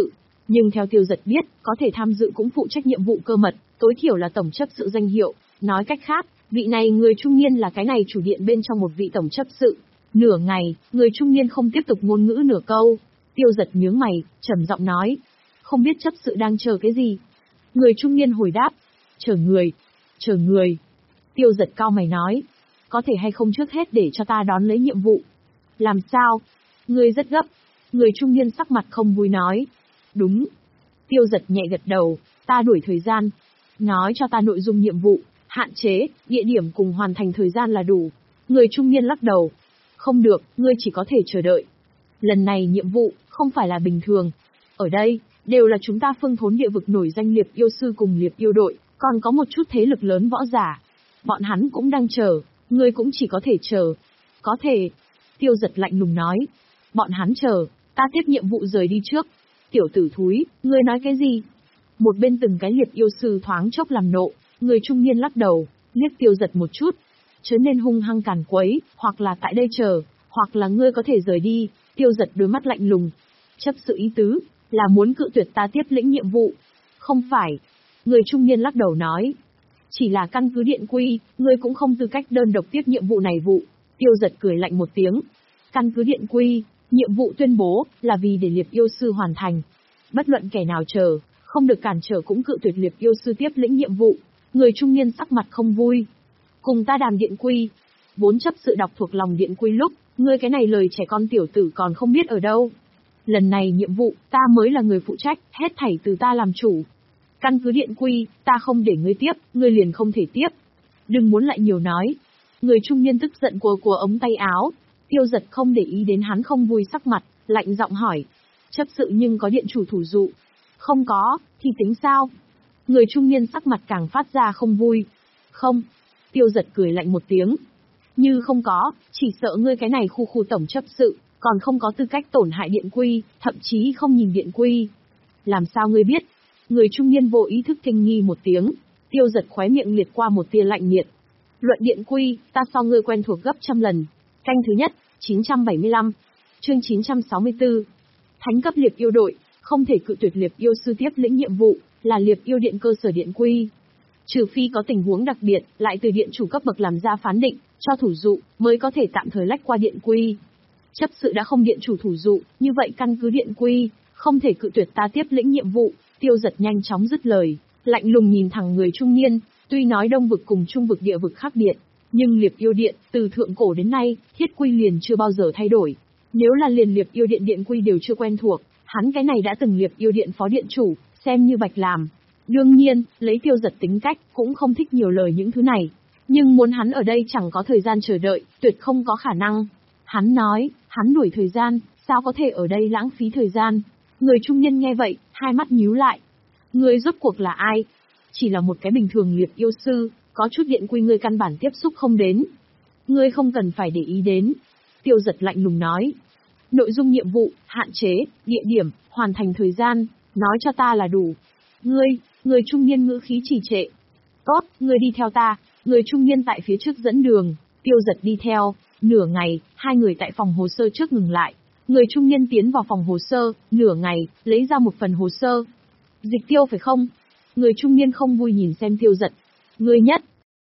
Nhưng theo Tiêu Giật biết, có thể tham dự cũng phụ trách nhiệm vụ cơ mật, tối thiểu là tổng chấp sự danh hiệu. Nói cách khác, vị này người trung niên là cái này chủ điện bên trong một vị tổng chấp sự. Nửa ngày, người trung niên không tiếp tục ngôn ngữ nửa câu. Tiêu Giật nhướng mày, trầm giọng nói. Không biết chấp sự đang chờ cái gì? Người trung niên hồi đáp. Chờ người. Chờ người. Tiêu Giật cau mày nói. Có thể hay không trước hết để cho ta đón lấy nhiệm vụ? Làm sao? Người rất gấp. Người trung niên sắc mặt không vui nói. Đúng. Tiêu Giật nhẹ gật đầu. Ta đuổi thời gian. Nói cho ta nội dung nhiệm vụ, hạn chế, địa điểm cùng hoàn thành thời gian là đủ. Người trung niên lắc đầu. Không được, ngươi chỉ có thể chờ đợi. Lần này nhiệm vụ, không phải là bình thường. Ở đây, đều là chúng ta phương thốn địa vực nổi danh liệp yêu sư cùng liệp yêu đội, còn có một chút thế lực lớn võ giả. Bọn hắn cũng đang chờ, ngươi cũng chỉ có thể chờ. Có thể. Tiêu Giật lạnh lùng nói. Bọn hắn chờ, ta tiếp nhiệm vụ rời đi trước. Tiểu tử thúi, ngươi nói cái gì? Một bên từng cái liệp yêu sư thoáng chốc làm nộ, người trung niên lắc đầu, liếc Tiêu Giật một chút. Chớ nên hung hăng càn quấy, hoặc là tại đây chờ, hoặc là ngươi có thể rời đi. Tiêu Giật đôi mắt lạnh lùng. Chấp sự ý tứ, là muốn cự tuyệt ta tiếp lĩnh nhiệm vụ. Không phải. Người trung niên lắc đầu nói. Chỉ là căn cứ điện quy, ngươi cũng không tư cách đơn độc tiếp nhiệm vụ này vụ. Tiêu Giật cười lạnh một tiếng. Căn cứ điện quy, nhiệm vụ tuyên bố, là vì để liệp yêu sư hoàn thành. Bất luận kẻ nào chờ, không được cản trở cũng cự tuyệt liệp yêu sư tiếp lĩnh nhiệm vụ. Người trung niên sắc mặt không vui. Cùng ta đàm điện quy. Vốn chấp sự đọc thuộc lòng điện quy lúc, ngươi cái này lời trẻ con tiểu tử còn không biết ở đâu. Lần này nhiệm vụ, ta mới là người phụ trách, hết thảy từ ta làm chủ. Căn cứ điện quy, ta không để ngươi tiếp, ngươi liền không thể tiếp. Đừng muốn lại nhiều nói. Người trung niên tức giận của của ống tay áo. Tiêu Giật không để ý đến hắn không vui sắc mặt, lạnh giọng hỏi. Chấp sự nhưng có điện chủ thủ dụ. Không có, thì tính sao? Người trung niên sắc mặt càng phát ra không vui. Không. Tiêu Giật cười lạnh một tiếng. Như không có, chỉ sợ ngươi cái này khu khu tổng chấp sự, còn không có tư cách tổn hại điện quy, thậm chí không nhìn điện quy. Làm sao ngươi biết? Người trung niên vô ý thức kinh nghi một tiếng. Tiêu Giật khóe miệng liệt qua một tia lạnh nhiệt. Luận điện quy, ta so ngươi quen thuộc gấp trăm lần. Canh thứ nhất, chín trăm bảy mươi lăm. Chương chín trăm sáu mươi tư. Thánh cấp liệp yêu đội, không thể cự tuyệt liệp yêu sư tiếp lĩnh nhiệm vụ, là liệp yêu điện cơ sở điện quy. Trừ phi có tình huống đặc biệt, lại từ điện chủ cấp bậc làm ra phán định, cho thủ dụ, mới có thể tạm thời lách qua điện quy. Chấp sự đã không điện chủ thủ dụ, như vậy căn cứ điện quy, không thể cự tuyệt ta tiếp lĩnh nhiệm vụ. Tiêu Giật nhanh chóng dứt lời, lạnh lùng nhìn thẳng người trung niên, tuy nói đông vực cùng trung vực địa vực khác biệt, nhưng liệp yêu điện, từ thượng cổ đến nay, thiết quy liền chưa bao giờ thay đổi. Nếu là liền liệp yêu điện điện quy đều chưa quen thuộc, hắn cái này đã từng liệp yêu điện phó điện chủ, xem như bạch làm. Đương nhiên, lấy Tiêu Giật tính cách, cũng không thích nhiều lời những thứ này. Nhưng muốn hắn ở đây chẳng có thời gian chờ đợi, tuyệt không có khả năng. Hắn nói, hắn đuổi thời gian, sao có thể ở đây lãng phí thời gian. Người trung niên nghe vậy, hai mắt nhíu lại. Ngươi rốt cuộc là ai? Chỉ là một cái bình thường liệp yêu sư, có chút điện quy ngươi căn bản tiếp xúc không đến. Ngươi không cần phải để ý đến. Tiêu Giật lạnh lùng nói. Nội dung nhiệm vụ, hạn chế, địa điểm, hoàn thành thời gian, nói cho ta là đủ. Ngươi, người trung niên ngữ khí trì trệ. Tốt, ngươi đi theo ta. Người trung niên tại phía trước dẫn đường, Tiêu Giật đi theo. Nửa ngày, hai người tại phòng hồ sơ trước ngừng lại. Người trung niên tiến vào phòng hồ sơ, nửa ngày, lấy ra một phần hồ sơ. Dịch Tiêu phải không? Người trung niên không vui nhìn xem Tiêu Giật. Ngươi nhất.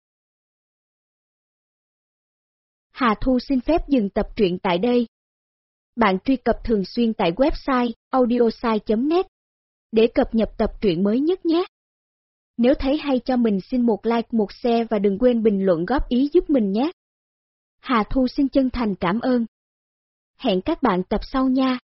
Hà Thu xin phép dừng tập truyện tại đây. Bạn truy cập thường xuyên tại website audiosai chấm net để cập nhật tập truyện mới nhất nhé. Nếu thấy hay cho mình xin một like, một share và đừng quên bình luận góp ý giúp mình nhé. Hà Thu xin chân thành cảm ơn. Hẹn các bạn tập sau nha.